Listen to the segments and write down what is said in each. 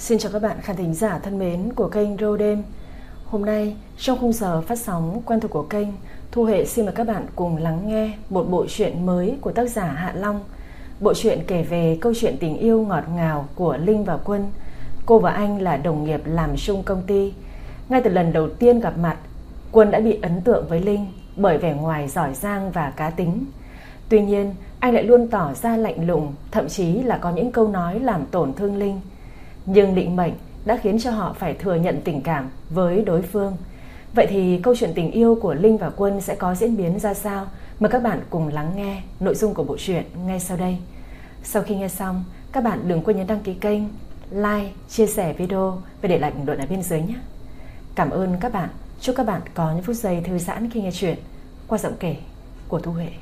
Xin chào các bạn khán thính giả thân mến của kênh Rô Đêm. Hôm nay trong khung giờ phát sóng quen thuộc của kênh, Thu Hệ xin mời các bạn cùng lắng nghe một bộ truyện mới của tác giả Hạ Long. Bộ truyện kể về câu chuyện tình yêu ngọt ngào của Linh và Quân. Cô và anh là đồng nghiệp làm chung công ty. Ngay từ lần đầu tiên gặp mặt, Quân đã bị ấn tượng với Linh bởi vẻ ngoài giỏi giang và cá tính. Tuy nhiên, anh lại luôn tỏ ra lạnh lùng, thậm chí là có những câu nói làm tổn thương Linh. Nhưng định mệnh đã khiến cho họ phải thừa nhận tình cảm với đối phương. Vậy thì câu chuyện tình yêu của Linh và Quân sẽ có diễn biến ra sao? Mời các bạn cùng lắng nghe nội dung của bộ truyện ngay sau đây. Sau khi nghe xong, các bạn đừng quên nhấn đăng ký kênh, like, chia sẻ video và để lại bình luận ở bên dưới nhé. Cảm ơn các bạn. Chúc các bạn có những phút giây thư giãn khi nghe chuyện qua giọng kể của Thu Hệ.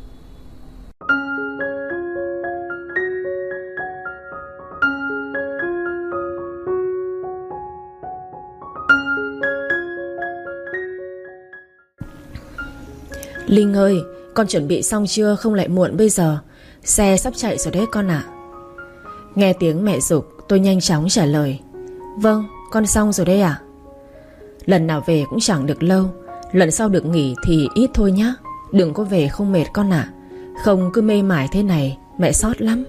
Linh ơi, con chuẩn bị xong chưa không lại muộn bây giờ. Xe sắp chạy rồi đấy con ạ. Nghe tiếng mẹ giục, tôi nhanh chóng trả lời. Vâng, con xong rồi đấy ạ. Lần nào về cũng chẳng được lâu. Lần sau được nghỉ thì ít thôi nhá. Đừng có về không mệt con ạ. Không cứ mê mải thế này, mẹ sót lắm.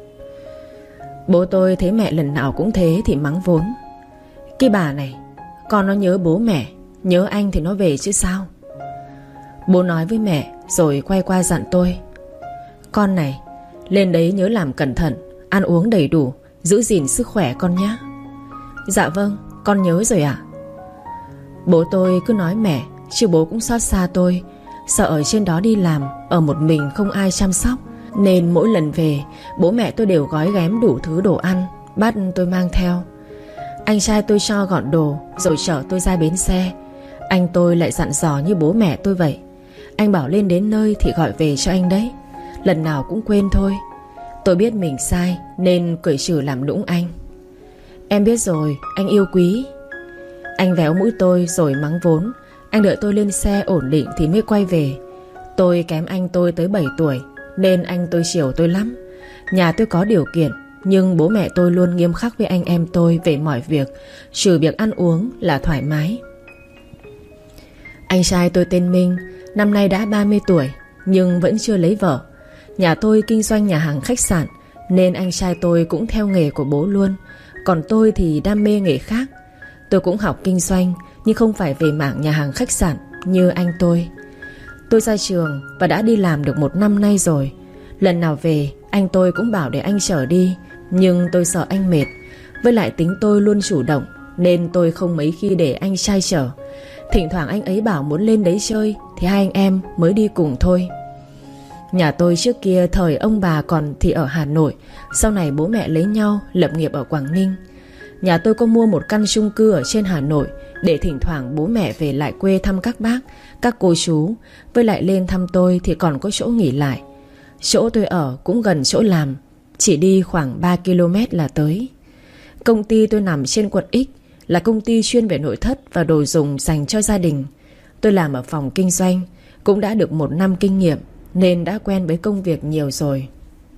Bố tôi thấy mẹ lần nào cũng thế thì mắng vốn. Cái bà này, con nó nhớ bố mẹ, nhớ anh thì nó về chứ sao. Bố nói với mẹ rồi quay qua dặn tôi. Con này, lên đấy nhớ làm cẩn thận, ăn uống đầy đủ, giữ gìn sức khỏe con nhé. Dạ vâng, con nhớ rồi ạ. Bố tôi cứ nói mẹ, chứ bố cũng xót xa tôi. Sợ ở trên đó đi làm, ở một mình không ai chăm sóc, nên mỗi lần về, bố mẹ tôi đều gói ghém đủ thứ đồ ăn, bắt tôi mang theo. Anh trai tôi cho gọn đồ rồi chở tôi ra bến xe. Anh tôi lại dặn dò như bố mẹ tôi vậy. Anh bảo lên đến nơi thì gọi về cho anh đấy. Lần nào cũng quên thôi. Tôi biết mình sai nên cởi trừ làm nũng anh. Em biết rồi, anh yêu quý. Anh véo mũi tôi rồi mắng vốn. Anh đợi tôi lên xe ổn định thì mới quay về. Tôi kém anh tôi tới 7 tuổi nên anh tôi chiều tôi lắm. Nhà tôi có điều kiện, nhưng bố mẹ tôi luôn nghiêm khắc với anh em tôi về mọi việc, trừ việc ăn uống là thoải mái. Anh trai tôi tên Minh, năm nay đã 30 tuổi nhưng vẫn chưa lấy vợ. Nhà tôi kinh doanh nhà hàng khách sạn nên anh trai tôi cũng theo nghề của bố luôn. Còn tôi thì đam mê nghề khác. Tôi cũng học kinh doanh nhưng không phải về mảng nhà hàng khách sạn như anh tôi. Tôi ra trường và đã đi làm được 1 năm nay rồi. Lần nào về anh tôi cũng bảo để anh chở đi, nhưng tôi sợ anh mệt. Với lại tính tôi luôn chủ động nên tôi không mấy khi để anh trai chở. Thỉnh thoảng anh ấy bảo muốn lên đấy chơi thì hai anh em mới đi cùng thôi. Nhà tôi trước kia thời ông bà còn thì ở Hà Nội, sau này bố mẹ lấy nhau lập nghiệp ở Quảng Ninh. Nhà tôi có mua một căn chung cư ở trên Hà Nội để thỉnh thoảng bố mẹ về lại quê thăm các bác, các cô chú. Với lại lên thăm tôi thì còn có chỗ nghỉ lại. Chỗ tôi ở cũng gần chỗ làm, chỉ đi khoảng 3 km là tới. Công ty tôi nằm trên quận X, là công ty chuyên về nội thất và đồ dùng dành cho gia đình. Tôi làm ở phòng kinh doanh, cũng đã được 1 năm kinh nghiệm nên đã quen với công việc nhiều rồi.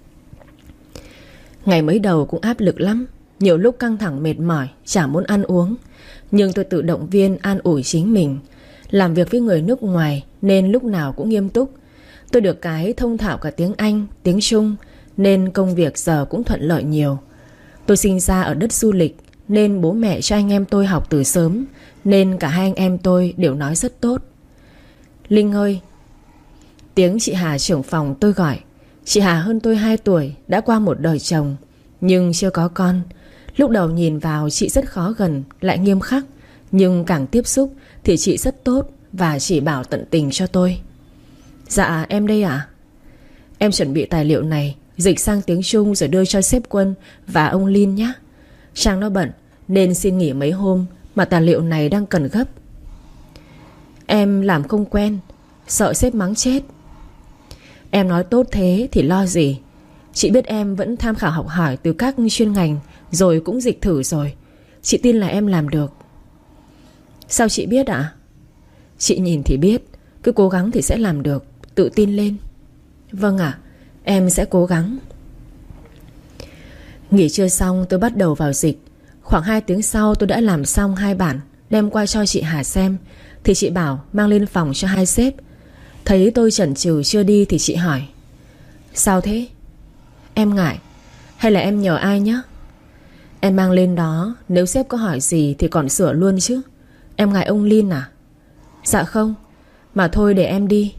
Ngày mới đầu cũng áp lực lắm, nhiều lúc căng thẳng mệt mỏi, chả muốn ăn uống. Nhưng tôi tự động viên an ủi chính mình. Làm việc với người nước ngoài nên lúc nào cũng nghiêm túc. Tôi được cái thông thạo cả tiếng Anh, tiếng Trung nên công việc giờ cũng thuận lợi nhiều. Tôi sinh ra ở đất du lịch nên bố mẹ cho anh em tôi học từ sớm, nên cả hai anh em tôi đều nói rất tốt. Linh ơi. Tiếng chị Hà trưởng phòng tôi gọi. Chị Hà hơn tôi 2 tuổi, đã qua một đời chồng nhưng chưa có con. Lúc đầu nhìn vào chị rất khó gần, lại nghiêm khắc. Nhưng càng tiếp xúc thì chị rất tốt và chỉ bảo tận tình cho tôi. Dạ em đây ạ. Em chuẩn bị tài liệu này, dịch sang tiếng Trung rồi đưa cho sếp Quân và ông Lin nhé. Trang nó bận nên xin nghỉ mấy hôm, mà tài liệu này đang cần gấp. Em làm không quen, sợ sếp mắng chết. Em nói tốt thế thì lo gì. Chị biết em vẫn tham khảo học hỏi từ các chuyên ngành, rồi cũng dịch thử rồi. Chị tin là em làm được. Sao chị biết ạ? Chị nhìn thì biết. Cứ cố gắng thì sẽ làm được. Tự tin lên. Vâng ạ, em sẽ cố gắng. Nghỉ trưa xong tôi bắt đầu vào dịch. Khoảng 2 tiếng sau tôi đã làm xong 2 bản, đem qua cho chị Hà xem. Thì chị bảo mang lên phòng cho hai sếp. Thấy tôi chần chừ chưa đi thì chị hỏi: sao thế? Em ngại. Hay là em nhờ ai nhá? Em mang lên đó, nếu sếp có hỏi gì thì còn sửa luôn chứ. Em ngại ông Lin à? Dạ không, mà thôi để em đi.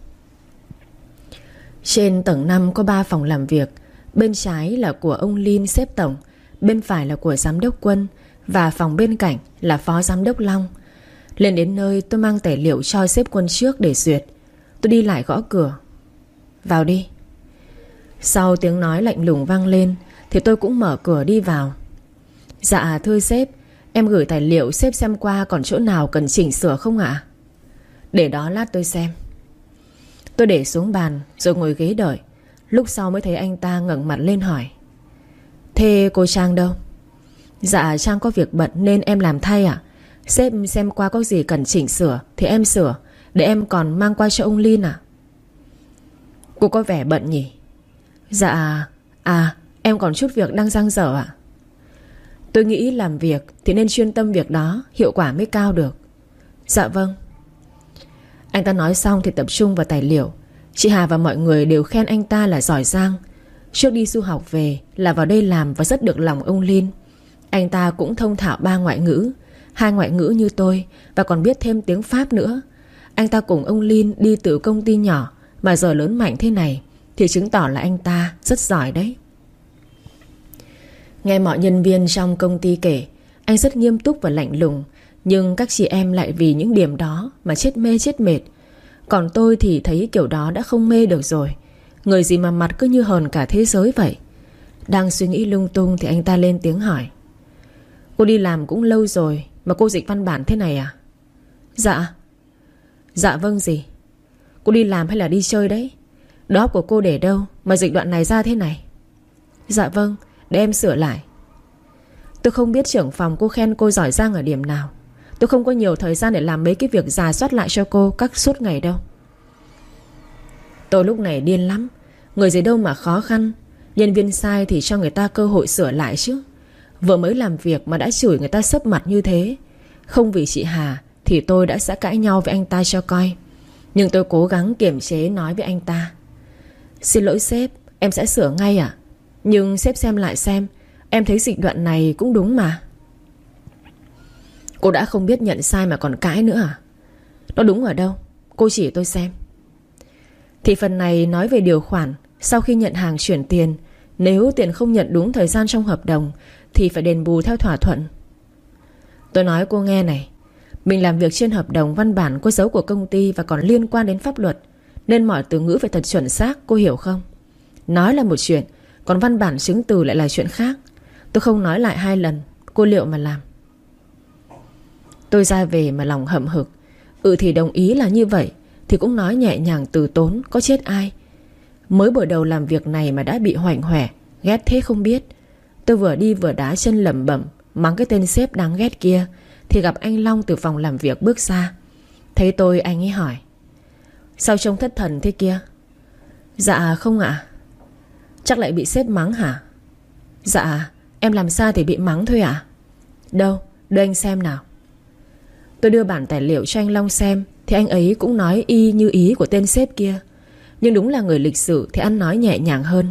Trên tầng 5 có 3 phòng làm việc. Bên trái là của ông Lin sếp tổng, bên phải là của giám đốc Quân, và phòng bên cạnh là phó giám đốc Long. Lên đến nơi tôi mang tài liệu cho sếp Quân trước để duyệt. Tôi đi lại gõ cửa: vào đi. Sau tiếng nói lạnh lùng vang lên thì tôi cũng mở cửa đi vào. Dạ thưa sếp, em gửi tài liệu sếp xem qua, còn chỗ nào cần chỉnh sửa không ạ? Để đó lát tôi xem. Tôi để xuống bàn rồi ngồi ghế đợi. Lúc sau mới thấy anh ta ngẩng mặt lên hỏi: thế cô Trang đâu? Dạ Trang có việc bận nên em làm thay ạ. Sếp xem qua có gì cần chỉnh sửa thì em sửa, để em còn mang qua cho ông Lin ạ. Cô có vẻ bận nhỉ? Dạ, em còn chút việc đang dang dở ạ. Tôi nghĩ làm việc thì nên chuyên tâm việc đó, hiệu quả mới cao được. Dạ vâng. Anh ta nói xong thì tập trung vào tài liệu. Chị Hà và mọi người đều khen anh ta là giỏi giang. Trước đi du học về là vào đây làm và rất được lòng ông Lin. Anh ta cũng thông thạo 3 ngoại ngữ, 2 ngoại ngữ như tôi, và còn biết thêm tiếng Pháp nữa. Anh ta cùng ông Lin đi từ công ty nhỏ mà giờ lớn mạnh thế này thì chứng tỏ là anh ta rất giỏi đấy. Nghe mọi nhân viên trong công ty kể, anh rất nghiêm túc và lạnh lùng, nhưng các chị em lại vì những điểm đó mà chết mê chết mệt. Còn tôi thì thấy kiểu đó đã không mê được rồi. Người gì mà mặt cứ như hờn cả thế giới vậy. Đang suy nghĩ lung tung thì anh ta lên tiếng hỏi: cô đi làm cũng lâu rồi mà cô dịch văn bản thế này à? Dạ. Dạ vâng gì? Cô đi làm hay là đi chơi đấy? Đó của cô để đâu mà dịch đoạn này ra thế này? Dạ vâng, để em sửa lại. Tôi không biết trưởng phòng cô khen cô giỏi giang ở điểm nào. Tôi không có nhiều thời gian để làm mấy cái việc rà soát lại cho cô các suốt ngày đâu. Tôi lúc này điên lắm. Người gì đâu mà khó khăn. Nhân viên sai thì cho người ta cơ hội sửa lại chứ. Vừa mới làm việc mà đã chửi người ta sấp mặt như thế. Không vì chị Hà thì tôi đã sẽ cãi nhau với anh ta cho coi. Nhưng tôi cố gắng kiềm chế nói với anh ta: xin lỗi sếp, em sẽ sửa ngay ạ. Nhưng sếp xem lại xem, em thấy dịch đoạn này cũng đúng mà. Cô đã không biết nhận sai mà còn cãi nữa à? Nó đúng ở đâu? Cô chỉ tôi xem. Thì phần này nói về điều khoản sau khi nhận hàng chuyển tiền, nếu tiền không nhận đúng thời gian trong hợp đồng thì phải đền bù theo thỏa thuận. Tôi nói cô nghe này, mình làm việc trên hợp đồng văn bản có dấu của công ty và còn liên quan đến pháp luật, nên mọi từ ngữ phải thật chuẩn xác, cô hiểu không? Nói là một chuyện, còn văn bản chứng từ lại là chuyện khác. Tôi không nói lại 2 lần, cô liệu mà làm. Tôi ra về mà lòng hậm hực. Thì đồng ý là như vậy, thì cũng nói nhẹ nhàng từ tốn, có chết ai. Mới buổi đầu làm việc này mà đã bị hoành hoẻ, ghét thế không biết. Tôi vừa đi vừa đá chân lẩm bẩm mắng cái tên sếp đáng ghét kia thì gặp anh Long từ phòng làm việc bước ra. Thấy tôi anh ấy hỏi: sao trông thất thần thế kia? Dạ không ạ. Chắc lại bị sếp mắng hả? Dạ em làm sao thì bị mắng thôi ạ. Đâu, đưa anh xem nào. Tôi đưa bản tài liệu cho anh Long xem thì anh ấy cũng nói y như ý của tên sếp kia. Nhưng đúng là người lịch sự thì ăn nói nhẹ nhàng hơn.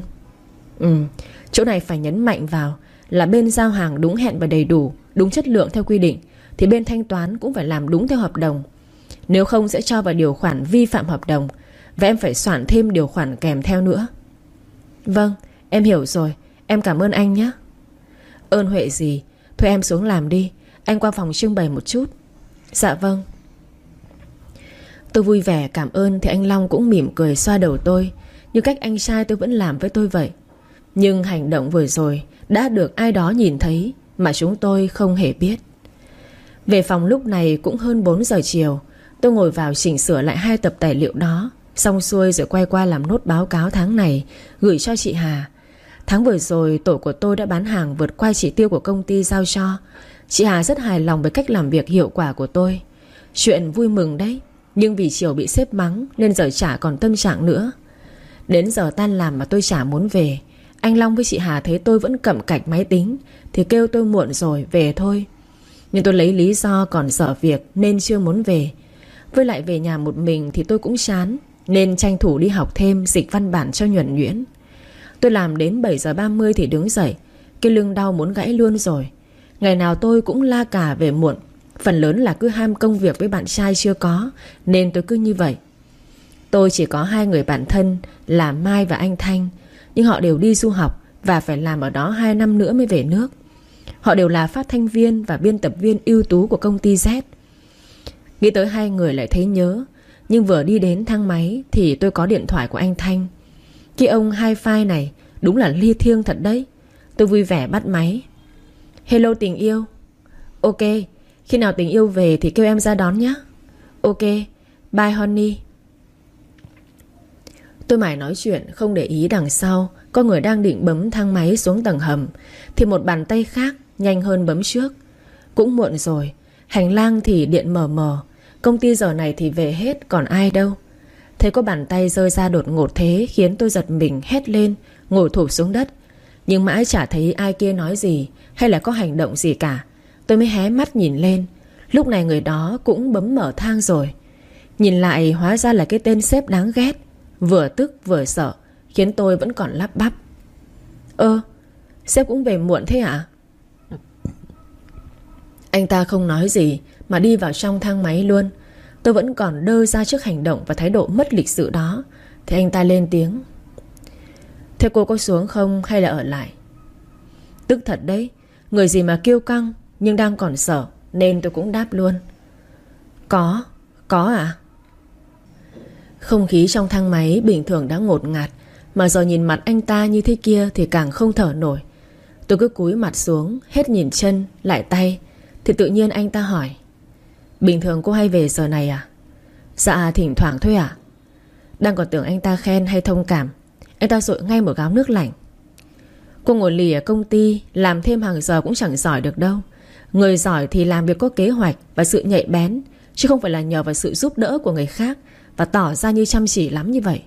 Chỗ này phải nhấn mạnh vào là bên giao hàng đúng hẹn và đầy đủ, đúng chất lượng theo quy định, thì bên thanh toán cũng phải làm đúng theo hợp đồng. Nếu không sẽ cho vào điều khoản vi phạm hợp đồng, và em phải soạn thêm điều khoản kèm theo nữa. Vâng, em hiểu rồi. Em cảm ơn anh nhé. Ơn huệ gì. Thôi em xuống làm đi, anh qua phòng trưng bày một chút. Dạ vâng. Tôi vui vẻ cảm ơn thì anh Long cũng mỉm cười xoa đầu tôi, như cách anh trai tôi vẫn làm với tôi vậy. Nhưng hành động vừa rồi đã được ai đó nhìn thấy mà chúng tôi không hề biết. Về phòng lúc này cũng hơn 4 giờ chiều. Tôi ngồi vào chỉnh sửa lại 2 tập tài liệu đó. Xong xuôi rồi quay qua làm nốt báo cáo tháng này, gửi cho chị Hà. Tháng vừa rồi tổ của tôi đã bán hàng vượt qua chỉ tiêu của công ty giao cho. Chị Hà rất hài lòng với cách làm việc hiệu quả của tôi. Chuyện vui mừng đấy. Nhưng vì chiều bị sếp mắng nên giờ chả còn tâm trạng nữa. Đến giờ tan làm mà tôi chả muốn về. Anh Long với chị Hà thấy tôi vẫn cậm cạch máy tính thì kêu tôi muộn rồi về thôi. Nhưng tôi lấy lý do còn dở việc nên chưa muốn về. Với lại về nhà một mình thì tôi cũng chán, nên tranh thủ đi học thêm dịch văn bản cho nhuần nhuyễn. Tôi làm đến 7 giờ 30 thì đứng dậy. Cái lưng đau muốn gãy luôn rồi. Ngày nào tôi cũng la cà về muộn. Phần lớn là cứ ham công việc với bạn trai chưa có, nên tôi cứ như vậy. Tôi chỉ có 2 người bạn thân là Mai và anh Thanh. Nhưng họ đều đi du học và phải làm ở đó 2 năm nữa mới về nước. Họ đều là phát thanh viên và biên tập viên ưu tú của công ty Z. Nghĩ tới 2 người lại thấy nhớ. Nhưng vừa đi đến thang máy thì tôi có điện thoại của anh Thanh. Cái ông hi-fi này đúng là li thiêng thật đấy. Tôi vui vẻ bắt máy. Hello tình yêu. Ok, khi nào tình yêu về thì kêu em ra đón nhé. Ok, bye honey. Tôi mải nói chuyện không để ý đằng sau có người đang định bấm thang máy xuống tầng hầm thì một bàn tay khác nhanh hơn bấm trước. Cũng muộn rồi. Hành lang thì điện mờ mờ. Công ty giờ này thì về hết, còn ai đâu. Thấy có bàn tay rơi ra đột ngột thế khiến tôi giật mình hét lên, ngồi thụp xuống đất. Nhưng mãi chả thấy ai kia nói gì hay là có hành động gì cả. Tôi mới hé mắt nhìn lên. Lúc này người đó cũng bấm mở thang rồi. Nhìn lại hóa ra là cái tên sếp đáng ghét. Vừa tức vừa sợ, khiến tôi vẫn còn lắp bắp. Sếp cũng về muộn thế ạ? Anh ta không nói gì mà đi vào trong thang máy luôn. Tôi vẫn còn đơ ra trước hành động và thái độ mất lịch sự đó. Thì anh ta lên tiếng. Thế cô có xuống không hay là ở lại? Tức thật đấy. Người gì mà kiêu căng, nhưng đang còn sợ nên tôi cũng đáp luôn. Có à? Không khí trong thang máy bình thường đã ngột ngạt, mà giờ nhìn mặt anh ta như thế kia thì càng không thở nổi. Tôi cứ cúi mặt xuống, hết nhìn chân, lại tay. Thì tự nhiên anh ta hỏi. Bình thường cô hay về giờ này à? Dạ thỉnh thoảng thôi ạ. Đang còn tưởng anh ta khen hay thông cảm. Anh ta dội ngay một gáo nước lạnh. Cô ngồi lì ở công ty, làm thêm hàng giờ cũng chẳng giỏi được đâu. Người giỏi thì làm việc có kế hoạch và sự nhạy bén, chứ không phải là nhờ vào sự giúp đỡ của người khác và tỏ ra như chăm chỉ lắm như vậy.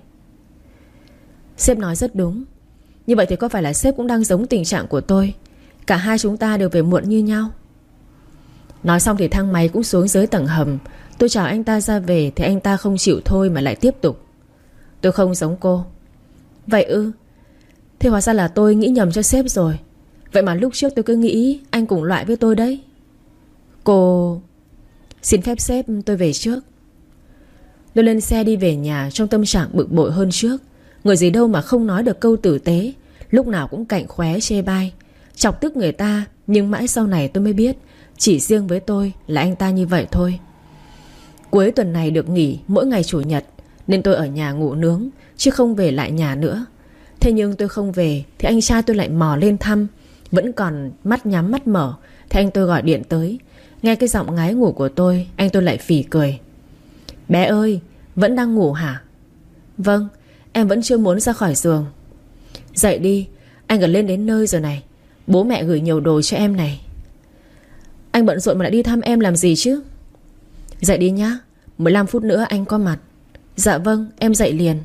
Sếp nói rất đúng. Như vậy thì có phải là sếp cũng đang giống tình trạng của tôi? Cả hai chúng ta đều về muộn như nhau. Nói xong thì thang máy cũng xuống dưới tầng hầm. Tôi chào anh ta ra về thì anh ta không chịu thôi mà lại tiếp tục. Tôi không giống cô. Vậy ư? Thế hóa ra là tôi nghĩ nhầm cho sếp rồi. Vậy mà lúc trước tôi cứ nghĩ anh cùng loại với tôi đấy. Cô... Xin phép sếp tôi về trước. Tôi lên xe đi về nhà trong tâm trạng bực bội hơn trước. Người gì đâu mà không nói được câu tử tế, lúc nào cũng cạnh khóe chê bai, chọc tức người ta. Nhưng mãi sau này tôi mới biết chỉ riêng với tôi là anh ta như vậy thôi. Cuối tuần này được nghỉ mỗi ngày chủ nhật, nên tôi ở nhà ngủ nướng chứ không về lại nhà nữa. Thế nhưng tôi không về thì anh trai tôi lại mò lên thăm. Vẫn còn mắt nhắm mắt mở thì anh tôi gọi điện tới. Nghe cái giọng ngái ngủ của tôi, anh tôi lại phì cười. Bé ơi, vẫn đang ngủ hả? Vâng, em vẫn chưa muốn ra khỏi giường. Dậy đi, anh gần lên đến nơi rồi này. Bố mẹ gửi nhiều đồ cho em này. Anh bận rộn mà lại đi thăm em làm gì chứ? Dậy đi nhá, 15 phút nữa anh có mặt. Dạ vâng, em dậy liền.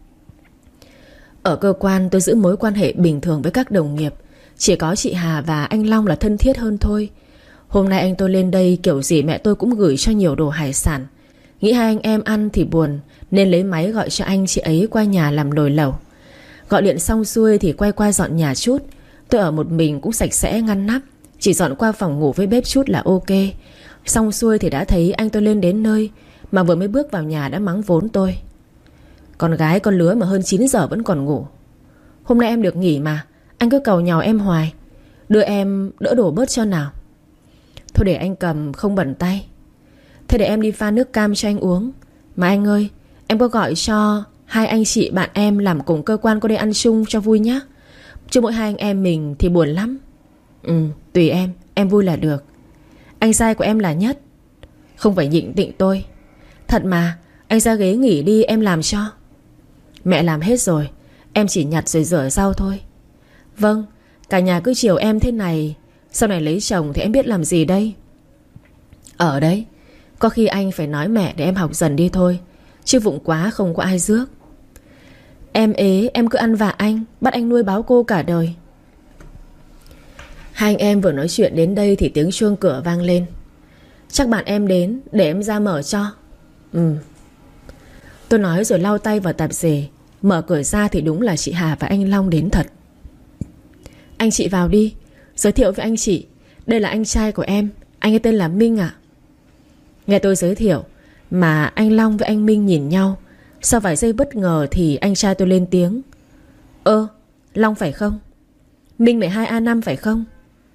Ở cơ quan tôi giữ mối quan hệ bình thường với các đồng nghiệp. Chỉ có chị Hà và anh Long là thân thiết hơn thôi. Hôm nay anh tôi lên đây kiểu gì mẹ tôi cũng gửi cho nhiều đồ hải sản. Nghĩ hai anh em ăn thì buồn, nên lấy máy gọi cho anh chị ấy qua nhà làm nồi lẩu. Gọi điện xong xuôi thì quay qua dọn nhà chút. Tôi ở một mình cũng sạch sẽ ngăn nắp, chỉ dọn qua phòng ngủ với bếp chút là ok. Xong xuôi thì đã thấy anh tôi lên đến nơi, mà vừa mới bước vào nhà đã mắng vốn tôi. Con gái con lứa mà hơn 9 giờ vẫn còn ngủ. Hôm nay em được nghỉ mà, anh cứ càu nhàu em hoài. Đưa em đỡ đổ bớt cho nào. Thôi để anh cầm không bẩn tay. Thế để em đi pha nước cam cho anh uống. Mà anh ơi, em có gọi cho hai anh chị bạn em làm cùng cơ quan qua đây ăn chung cho vui nhá. Chứ mỗi hai anh em mình thì buồn lắm. Tùy em vui là được. Anh trai của em là nhất. Không phải nhịn tịnh tôi. Thật mà, anh ra ghế nghỉ đi em làm cho. Mẹ làm hết rồi, em chỉ nhặt rồi rửa rau thôi. Vâng, cả nhà cứ chiều em thế này, sau này lấy chồng thì em biết làm gì đây? Ở đấy, có khi anh phải nói mẹ để em học dần đi thôi, chứ vụng quá không có ai rước. Em ế em cứ ăn vạ anh, bắt anh nuôi báo cô cả đời. Hai anh em vừa nói chuyện đến đây thì tiếng chuông cửa vang lên. Chắc bạn em đến, để em ra mở cho. Tôi nói rồi lau tay vào tạp dề. Mở cửa ra thì đúng là chị Hà và anh Long đến thật. Anh chị vào đi. Giới thiệu với anh chị, đây là anh trai của em. Anh ấy tên là Minh ạ. Nghe tôi giới thiệu mà anh Long với anh Minh nhìn nhau. Sau vài giây bất ngờ thì anh trai tôi lên tiếng. Long phải không? Minh 12A5 phải không?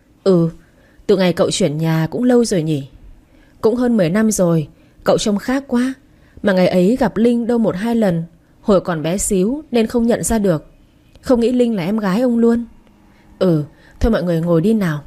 Từ ngày cậu chuyển nhà cũng lâu rồi nhỉ? Cũng hơn 10 năm rồi. Cậu trông khác quá. Mà ngày ấy gặp Linh đâu 1-2 lần. Hồi còn bé xíu nên không nhận ra được. Không nghĩ Linh là em gái ông luôn. Thôi mọi người ngồi đi nào.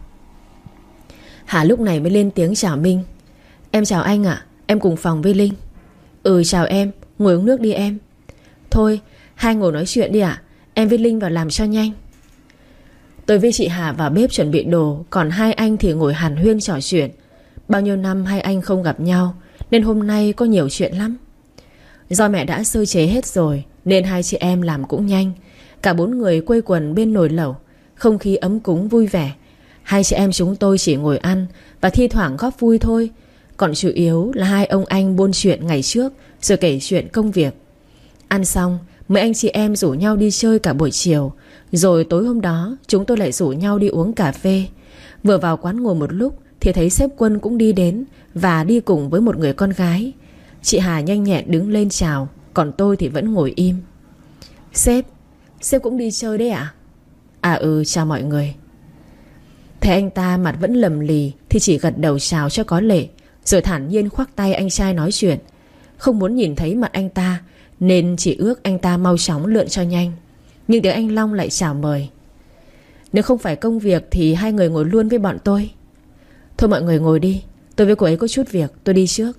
Hà lúc này mới lên tiếng chào Minh. Em chào anh ạ. Em cùng phòng với Linh. Chào em. Ngồi uống nước đi em. Thôi hai ngồi nói chuyện đi ạ. Em với Linh vào làm cho nhanh. Tôi với chị Hà vào bếp chuẩn bị đồ. Còn hai anh thì ngồi hàn huyên trò chuyện. Bao nhiêu năm hai anh không gặp nhau nên hôm nay có nhiều chuyện lắm. Do mẹ đã sơ chế hết rồi nên hai chị em làm cũng nhanh. Cả 4 người quây quần bên nồi lẩu. Không khí ấm cúng vui vẻ. Hai chị em chúng tôi chỉ ngồi ăn và thi thoảng góp vui thôi. Còn chủ yếu là hai ông anh buôn chuyện ngày trước rồi kể chuyện công việc. Ăn xong mấy anh chị em rủ nhau đi chơi cả buổi chiều. Rồi tối hôm đó chúng tôi lại rủ nhau đi uống cà phê. Vừa vào quán ngồi một lúc thì thấy sếp Quân cũng đi đến và đi cùng với một người con gái. Chị Hà nhanh nhẹn đứng lên chào. Còn tôi thì vẫn ngồi im. Sếp cũng đi chơi đấy ạ? Chào mọi người. Thấy anh ta mặt vẫn lầm lì thì chỉ gật đầu chào cho có lệ, rồi thản nhiên khoác tay anh trai nói chuyện. Không muốn nhìn thấy mặt anh ta nên chỉ ước anh ta mau chóng lượn cho nhanh. Nhưng tiếng anh Long lại chào mời. Nếu không phải công việc thì hai người ngồi luôn với bọn tôi. Thôi mọi người ngồi đi. Tôi với cô ấy có chút việc, tôi đi trước.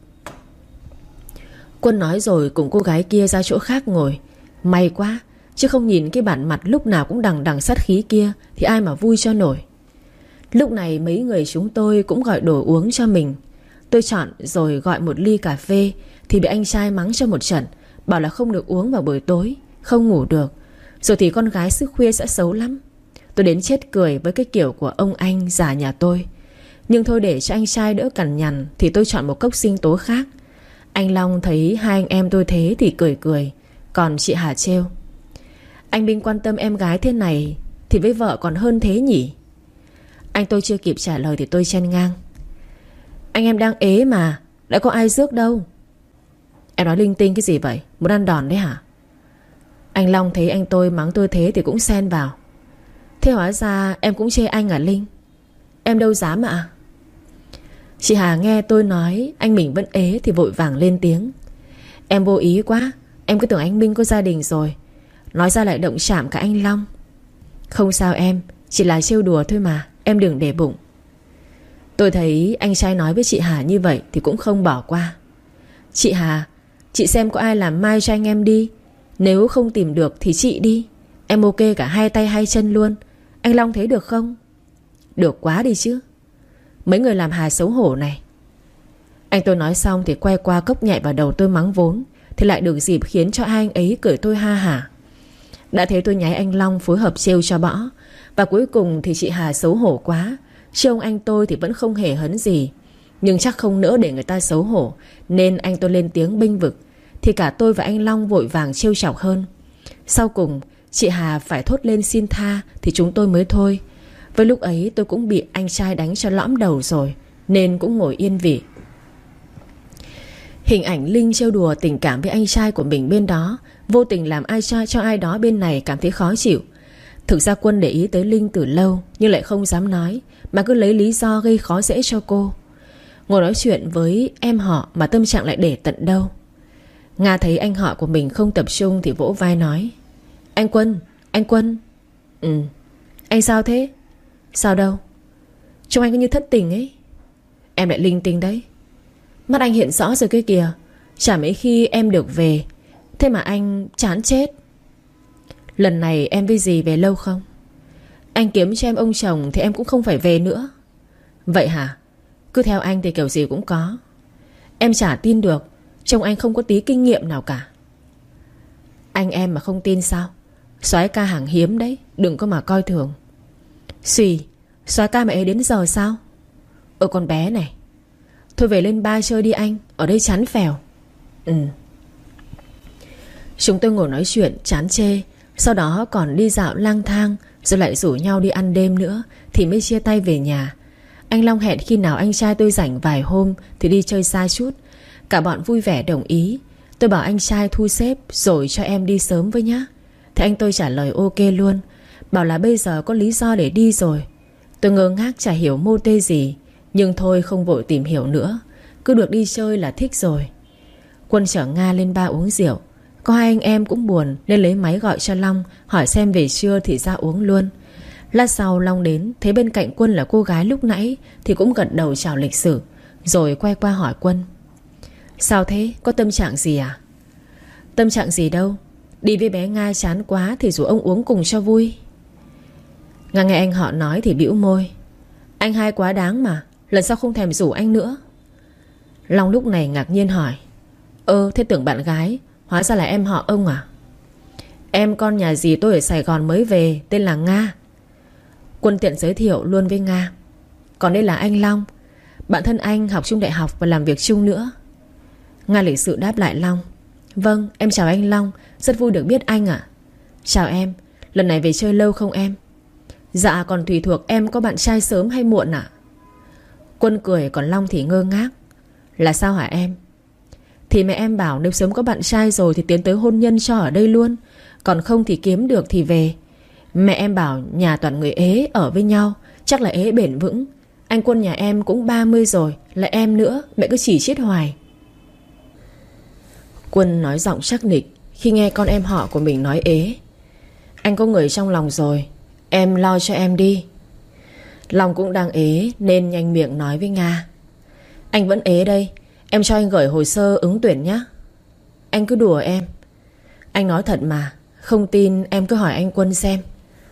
Quân nói rồi cùng cô gái kia ra chỗ khác ngồi. May quá, chứ không nhìn cái bản mặt lúc nào cũng đằng đằng sát khí kia thì ai mà vui cho nổi. Lúc này mấy người chúng tôi cũng gọi đồ uống cho mình. Tôi chọn rồi gọi một ly cà phê thì bị anh trai mắng cho một trận. Bảo là không được uống vào buổi tối, không ngủ được. Rồi thì con gái sức khuya sẽ xấu lắm. Tôi đến chết cười với cái kiểu của ông anh già nhà tôi. Nhưng thôi để cho anh trai đỡ cằn nhằn thì tôi chọn một cốc sinh tố khác. Anh Long thấy hai anh em tôi thế thì cười cười. Còn chị Hà trêu. Anh Minh quan tâm em gái thế này thì với vợ còn hơn thế nhỉ? Anh tôi chưa kịp trả lời thì tôi chen ngang. Anh em đang ế mà, đã có ai rước đâu. Em nói linh tinh cái gì vậy? Muốn ăn đòn đấy hả? Anh Long thấy anh tôi mắng tôi thế thì cũng xen vào. Thế hóa ra em cũng chê anh à Linh? Em đâu dám ạ. Chị Hà nghe tôi nói anh mình vẫn ế thì vội vàng lên tiếng. Em vô ý quá. Em cứ tưởng anh Minh có gia đình rồi. Nói ra lại động chạm cả anh Long. Không sao em, chỉ là trêu đùa thôi mà. Em đừng để bụng. Tôi thấy anh trai nói với chị Hà như vậy thì cũng không bỏ qua. Chị Hà, chị xem có ai làm mai cho anh em đi. Nếu không tìm được thì chị đi. Em ok cả hai tay hai chân luôn. Anh Long thấy được không? Được quá đi chứ. Mấy người làm Hà xấu hổ này. Anh tôi nói xong thì quay qua cốc nhạy vào đầu tôi mắng vốn. Thì lại được dịp khiến cho hai anh ấy cười tôi ha hả. Đã thế tôi nháy anh Long phối hợp trêu cho bỏ. Và cuối cùng thì chị Hà xấu hổ quá. Chứ ông anh tôi thì vẫn không hề hấn gì. Nhưng chắc không nỡ để người ta xấu hổ nên anh tôi lên tiếng bênh vực. Thì cả tôi và anh Long vội vàng trêu chọc hơn. Sau cùng chị Hà phải thốt lên xin tha thì chúng tôi mới thôi. Với lúc ấy tôi cũng bị anh trai đánh cho lõm đầu rồi nên cũng ngồi yên vị. Hình ảnh Linh trêu đùa tình cảm với anh trai của mình bên đó vô tình làm cho ai đó bên này cảm thấy khó chịu. Thực ra Quân để ý tới Linh từ lâu nhưng lại không dám nói, mà cứ lấy lý do gây khó dễ cho cô. Ngồi nói chuyện với em họ mà tâm trạng lại để tận đâu. Nga thấy anh họ của mình không tập trung thì vỗ vai nói. Anh Quân. Anh sao thế? Sao đâu? Trông anh cứ như thất tình ấy. Em lại linh tinh đấy. Mắt anh hiện rõ rồi kia kìa. Chả mấy khi em được về. Thế mà anh chán chết. Lần này em với dì về lâu không? Anh kiếm cho em ông chồng thì em cũng không phải về nữa. Vậy hả? Cứ theo anh thì kiểu gì cũng có. Em chả tin được. Trông anh không có tí kinh nghiệm nào cả. Anh em mà không tin sao? Soái ca hàng hiếm đấy, đừng có mà coi thường. Xì, soái ca mẹ ấy đến giờ sao? Con bé này. Thôi về lên bar chơi đi anh, ở đây chán phèo. Chúng tôi ngồi nói chuyện chán chê. Sau đó còn đi dạo lang thang, rồi lại rủ nhau đi ăn đêm nữa, thì mới chia tay về nhà. Anh Long hẹn khi nào anh trai tôi rảnh vài hôm thì đi chơi xa chút. Cả bọn vui vẻ đồng ý. Tôi bảo anh trai thu xếp rồi cho em đi sớm với nhá. Thì anh tôi trả lời ok luôn, bảo là bây giờ có lý do để đi rồi. Tôi ngơ ngác chả hiểu mô tê gì, nhưng thôi không vội tìm hiểu nữa, cứ được đi chơi là thích rồi. Quân chở Nga lên bar uống rượu. Có hai anh em cũng buồn nên lấy máy gọi cho Long, hỏi xem về chưa thì ra uống luôn. Lát sau Long đến, thấy bên cạnh Quân là cô gái lúc nãy thì cũng gật đầu chào lịch sự, rồi quay qua hỏi Quân: Sao thế, có tâm trạng gì à? Tâm trạng gì đâu, đi với bé Nga chán quá thì rủ ông uống cùng cho vui. Nga nghe anh họ nói thì bĩu môi: Anh hai quá đáng mà, lần sau không thèm rủ anh nữa. Long lúc này ngạc nhiên hỏi: Thế tưởng bạn gái, hóa ra là em họ ông à? Em con nhà dì tôi ở Sài Gòn mới về, tên là Nga. Quân tiện giới thiệu luôn với Nga: Còn đây là anh Long, bạn thân anh học chung đại học và làm việc chung nữa. Nga lịch sự đáp lại Long: Vâng, em chào anh Long, rất vui được biết anh ạ. Chào em, lần này về chơi lâu không em? Dạ còn tùy thuộc em có bạn trai sớm hay muộn ạ. Quân cười, còn Long thì ngơ ngác: Là sao hả em? Thì mẹ em bảo nếu sớm có bạn trai rồi thì tiến tới hôn nhân cho ở đây luôn, còn không thì kiếm được thì về. Mẹ em bảo nhà toàn người ế ở với nhau, chắc là ế bền vững. Anh Quân nhà em cũng 30 rồi, lại em nữa, mẹ cứ chỉ chiết hoài. Quân nói giọng chắc nịch khi nghe con em họ của mình nói ế. Anh có người trong lòng rồi, em lo cho em đi. Long cũng đang ế nên nhanh miệng nói với Nga: Anh vẫn ế đây, em cho anh gửi hồ sơ ứng tuyển nhé. Anh cứ đùa em. Anh nói thật mà, không tin em cứ hỏi anh Quân xem.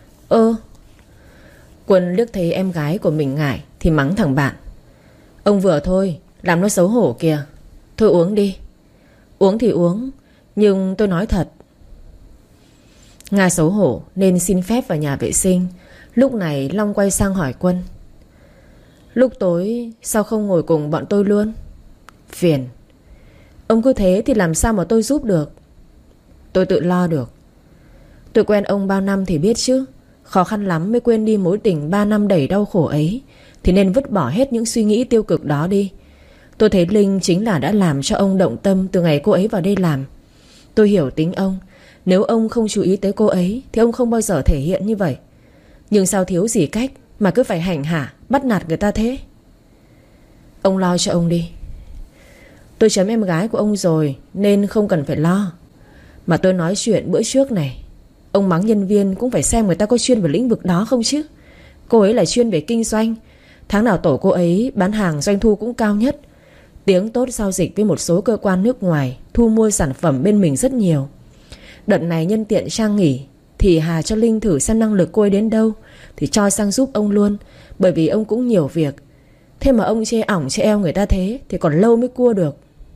Quân liếc thấy em gái của mình ngại thì mắng thằng bạn: Ông vừa thôi, làm nó xấu hổ kìa. Thôi uống đi. Uống thì uống, nhưng tôi nói thật. Nga xấu hổ nên xin phép vào nhà vệ sinh. Lúc này Long quay sang hỏi Quân: Lúc tối sao không ngồi cùng bọn tôi luôn? Phiền. Ông cứ thế thì làm sao mà tôi giúp được? Tôi tự lo được. Tôi quen ông bao năm thì biết chứ, khó khăn lắm mới quên đi mối tình 3 năm đầy đau khổ ấy, thì nên vứt bỏ hết những suy nghĩ tiêu cực đó đi. Tôi thấy Linh chính là đã làm cho ông động tâm từ ngày cô ấy vào đây làm. Tôi hiểu tính ông, nếu ông không chú ý tới cô ấy thì ông không bao giờ thể hiện như vậy. Nhưng sao thiếu gì cách mà cứ phải hành hạ, bắt nạt người ta thế? Ông lo cho ông đi. Tôi chấm em gái của ông rồi nên không cần phải lo. Mà tôi nói chuyện bữa trước này, ông mắng nhân viên cũng phải xem người ta có chuyên về lĩnh vực đó không chứ. Cô ấy là chuyên về kinh doanh, tháng nào tổ cô ấy bán hàng doanh thu cũng cao nhất. Tiếng tốt giao dịch với một số cơ quan nước ngoài, thu mua sản phẩm bên mình rất nhiều. Đợt này nhân tiện Trang nghỉ thì hà cho Linh thử xem năng lực cô ấy đến đâu thì cho sang giúp ông luôn, bởi vì ông cũng nhiều việc. Thế mà ông chê ỏng chê eo người ta thế thì còn lâu mới cua được.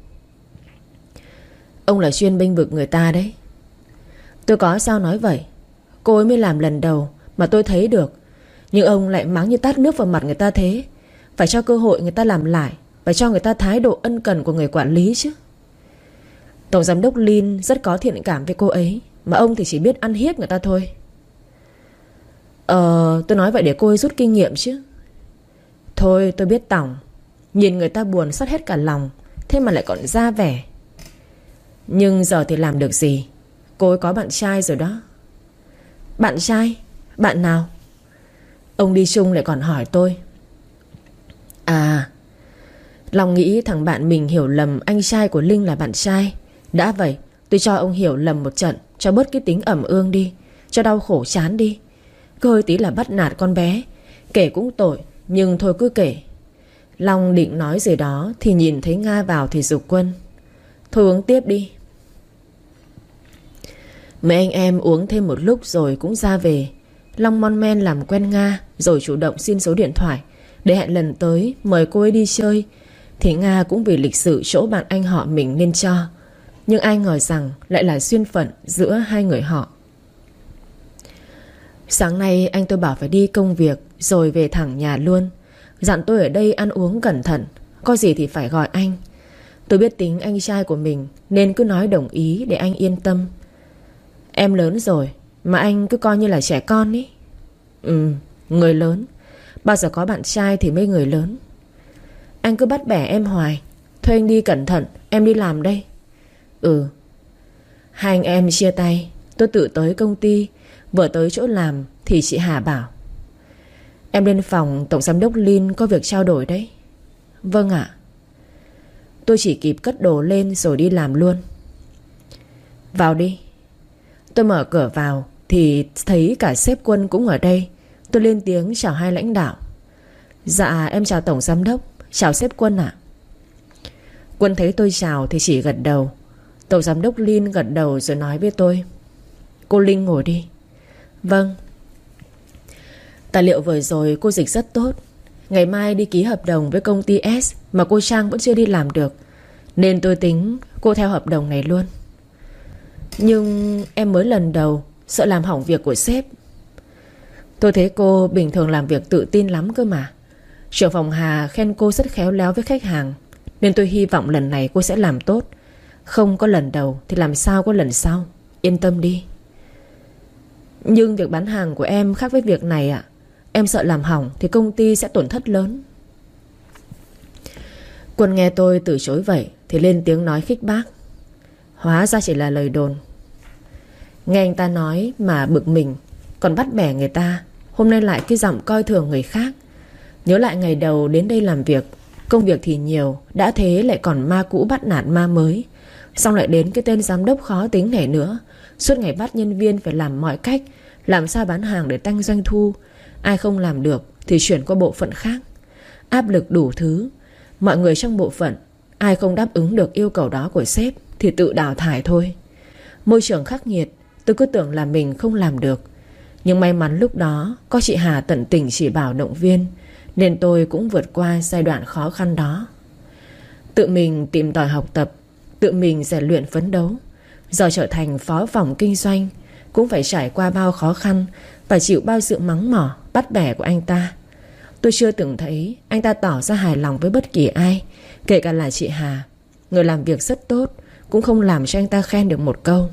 Ông là chuyên bênh vực người ta đấy. Tôi có sao nói vậy. Cô ấy mới làm lần đầu mà tôi thấy được. Nhưng ông lại mắng như tát nước vào mặt người ta thế. Phải cho cơ hội người ta làm lại, phải cho người ta thái độ ân cần của người quản lý chứ. Tổng giám đốc Lin rất có thiện cảm với cô ấy, mà ông thì chỉ biết ăn hiếp người ta thôi. Tôi nói vậy để cô ấy rút kinh nghiệm chứ. Thôi tôi biết Tổng, nhìn người ta buồn xót hết cả lòng, thế mà lại còn ra vẻ. Nhưng giờ thì làm được gì. Cô ấy có bạn trai rồi đó. Bạn trai? Bạn nào? Ông đi chung lại còn hỏi tôi. À, Long nghĩ thằng bạn mình hiểu lầm anh trai của Linh là bạn trai. Đã vậy tôi cho ông hiểu lầm một trận, cho bớt cái tính ẩm ương đi, cho đau khổ chán đi. Cứ hơi tí là bắt nạt con bé, kể cũng tội, nhưng thôi cứ kể. Long định nói gì đó thì nhìn thấy Nga vào thì giục Quân: Thôi uống tiếp đi. Mấy anh em uống thêm một lúc rồi cũng ra về. Long mon men làm quen Nga, rồi chủ động xin số điện thoại để hẹn lần tới mời cô ấy đi chơi. Thì Nga cũng vì lịch sự chỗ bạn anh họ mình nên cho. Nhưng ai ngờ rằng lại là duyên phận giữa hai người họ. Sáng nay anh tôi bảo phải đi công việc rồi về thẳng nhà luôn. Dặn tôi ở đây ăn uống cẩn thận, có gì thì phải gọi anh. Tôi biết tính anh trai của mình nên cứ nói đồng ý để anh yên tâm. Em lớn rồi mà anh cứ coi như là trẻ con ý. Người lớn. Bao giờ có bạn trai thì mới người lớn. Anh cứ bắt bẻ em hoài. Thôi anh đi cẩn thận, em đi làm đây. Hai anh em chia tay. Tôi tự tới công ty. Vừa tới chỗ làm thì chị Hà bảo: em lên phòng tổng giám đốc Linh có việc trao đổi đấy. Vâng ạ. Tôi chỉ kịp cất đồ lên rồi đi làm luôn. Vào đi. Tôi mở cửa vào thì thấy cả sếp Quân cũng ở đây. Tôi lên tiếng chào hai lãnh đạo. Dạ em chào tổng giám đốc. Chào sếp Quân ạ. Quân thấy tôi chào thì chỉ gật đầu. Tổng giám đốc Linh gật đầu rồi nói với tôi: cô Linh ngồi đi. Vâng. Tài liệu vừa rồi cô dịch rất tốt. Ngày mai đi ký hợp đồng với công ty S mà cô Trang vẫn chưa đi làm được, nên tôi tính cô theo hợp đồng này luôn. Nhưng em mới lần đầu, sợ làm hỏng việc của sếp. Tôi thấy cô bình thường làm việc tự tin lắm cơ mà. Trưởng phòng Hà khen cô rất khéo léo với khách hàng, nên tôi hy vọng lần này cô sẽ làm tốt. Không có lần đầu thì làm sao có lần sau. Yên tâm đi. Nhưng việc bán hàng của em khác với việc này ạ. Em sợ làm hỏng thì công ty sẽ tổn thất lớn. Quân nghe tôi từ chối vậy thì lên tiếng nói khích bác: hóa ra chỉ là lời đồn. Nghe anh ta nói mà bực mình, còn bắt bẻ người ta. Hôm nay lại cái giọng coi thường người khác. Nhớ lại ngày đầu đến đây làm việc, công việc thì nhiều, đã thế lại còn ma cũ bắt nạt ma mới. Xong lại đến cái tên giám đốc khó tính này nữa. Suốt ngày bắt nhân viên phải làm mọi cách làm sao bán hàng để tăng doanh thu. Ai không làm được thì chuyển qua bộ phận khác. Áp lực đủ thứ. Mọi người trong bộ phận, ai không đáp ứng được yêu cầu đó của sếp thì tự đào thải thôi. Môi trường khắc nghiệt. Tôi cứ tưởng là mình không làm được. Nhưng may mắn lúc đó có chị Hà tận tình chỉ bảo động viên, nên tôi cũng vượt qua giai đoạn khó khăn đó. Tự mình tìm tòi học tập, tự mình rèn luyện phấn đấu. Giờ trở thành phó phòng kinh doanh, cũng phải trải qua bao khó khăn và chịu bao sự mắng mỏ, bắt bẻ của anh ta. Tôi chưa từng thấy anh ta tỏ ra hài lòng với bất kỳ ai, kể cả là chị Hà. Người làm việc rất tốt, cũng không làm cho anh ta khen được một câu.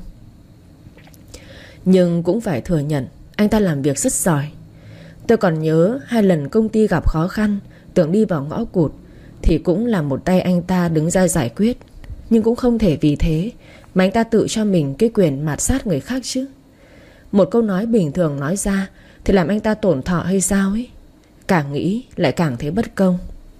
Nhưng cũng phải thừa nhận anh ta làm việc rất giỏi. Tôi còn nhớ 2 lần công ty gặp khó khăn, tưởng đi vào ngõ cụt, thì cũng là một tay anh ta đứng ra giải quyết. Nhưng cũng không thể vì thế mà anh ta tự cho mình cái quyền mạt sát người khác chứ. Một câu nói bình thường nói ra thì làm anh ta tổn thọ hay sao ấy. Càng nghĩ lại càng thấy bất công.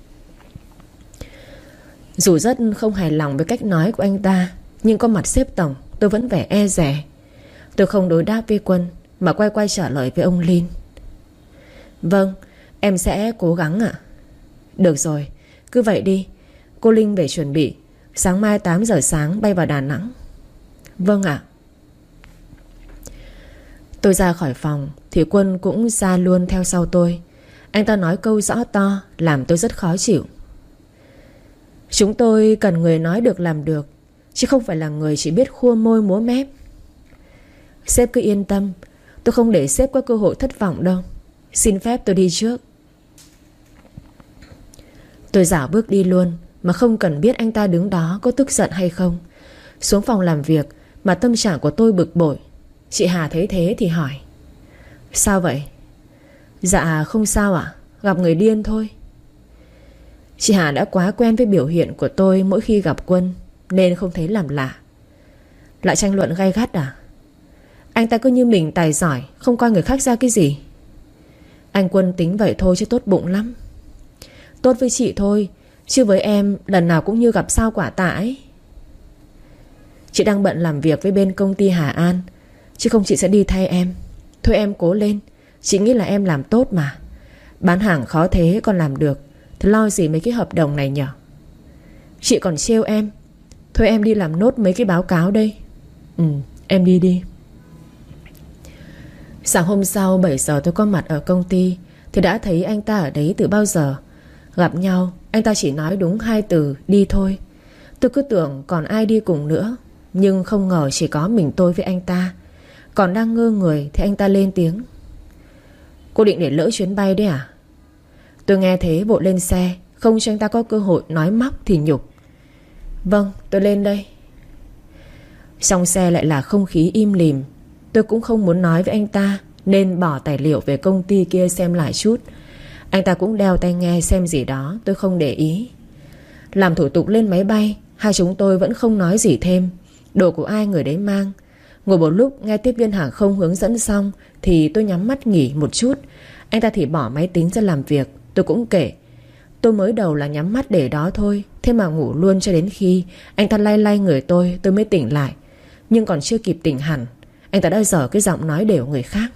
Dù rất không hài lòng với cách nói của anh ta, nhưng có mặt sếp tổng, tôi vẫn vẻ e dè. Tôi không đối đáp với Quân mà quay trả lời với ông Linh: vâng, em sẽ cố gắng ạ. Được rồi, cứ vậy đi. Cô Linh về chuẩn bị, sáng mai 8 giờ sáng bay vào Đà Nẵng. Vâng ạ. Tôi ra khỏi phòng thì Quân cũng ra luôn theo sau tôi. Anh ta nói câu rõ to làm tôi rất khó chịu. Chúng tôi cần người nói được làm được, chứ không phải là người chỉ biết khua môi múa mép. Sếp cứ yên tâm, tôi không để sếp có cơ hội thất vọng đâu. Xin phép tôi đi trước. Tôi dảo bước đi luôn, mà không cần biết anh ta đứng đó có tức giận hay không. Xuống phòng làm việc mà tâm trạng của tôi bực bội. Chị Hà thấy thế thì hỏi: sao vậy? Dạ không sao ạ, gặp người điên thôi. Chị Hà đã quá quen với biểu hiện của tôi mỗi khi gặp Quân, nên không thấy làm lạ. Lại tranh luận gay gắt à? Anh ta cứ như mình tài giỏi, không coi người khác ra cái gì. Anh Quân tính vậy thôi chứ tốt bụng lắm. Tốt với chị thôi, chứ với em lần nào cũng như gặp sao quả tạ ấy. Chị đang bận làm việc với bên công ty Hà An, chứ không chị sẽ đi thay em. Thôi em cố lên, chị nghĩ là em làm tốt mà. Bán hàng khó thế còn làm được thì lo gì mấy cái hợp đồng này nhở? Chị còn trêu em. Thôi em đi làm nốt mấy cái báo cáo đây. Em đi đi. Sáng hôm sau 7 giờ tôi có mặt ở công ty thì đã thấy anh ta ở đấy từ bao giờ. Gặp nhau anh ta chỉ nói đúng 2 từ đi thôi. Tôi cứ tưởng còn ai đi cùng nữa. Nhưng không ngờ chỉ có mình tôi với anh ta. Còn đang ngơ người thì anh ta lên tiếng: Cô định để lỡ chuyến bay đấy à? Tôi nghe thế vội lên xe, không cho anh ta có cơ hội nói móc thì nhục. Vâng, tôi lên đây. Trong xe lại là không khí im lìm. Tôi cũng không muốn nói với anh ta nên bỏ tài liệu về công ty kia xem lại chút. Anh ta cũng đeo tai nghe xem gì đó, tôi không để ý. Làm thủ tục lên máy bay, hai chúng tôi vẫn không nói gì thêm. Đồ của ai người đấy mang. Ngồi một lúc nghe tiếp viên hàng không hướng dẫn xong thì tôi nhắm mắt nghỉ một chút. Anh ta thì bỏ máy tính ra làm việc. Tôi cũng kể. Tôi mới đầu là nhắm mắt để đó thôi, thế mà ngủ luôn cho đến khi anh ta lay lay người tôi mới tỉnh lại. Nhưng còn chưa kịp tỉnh hẳn, anh ta đã dở cái giọng nói đều người khác.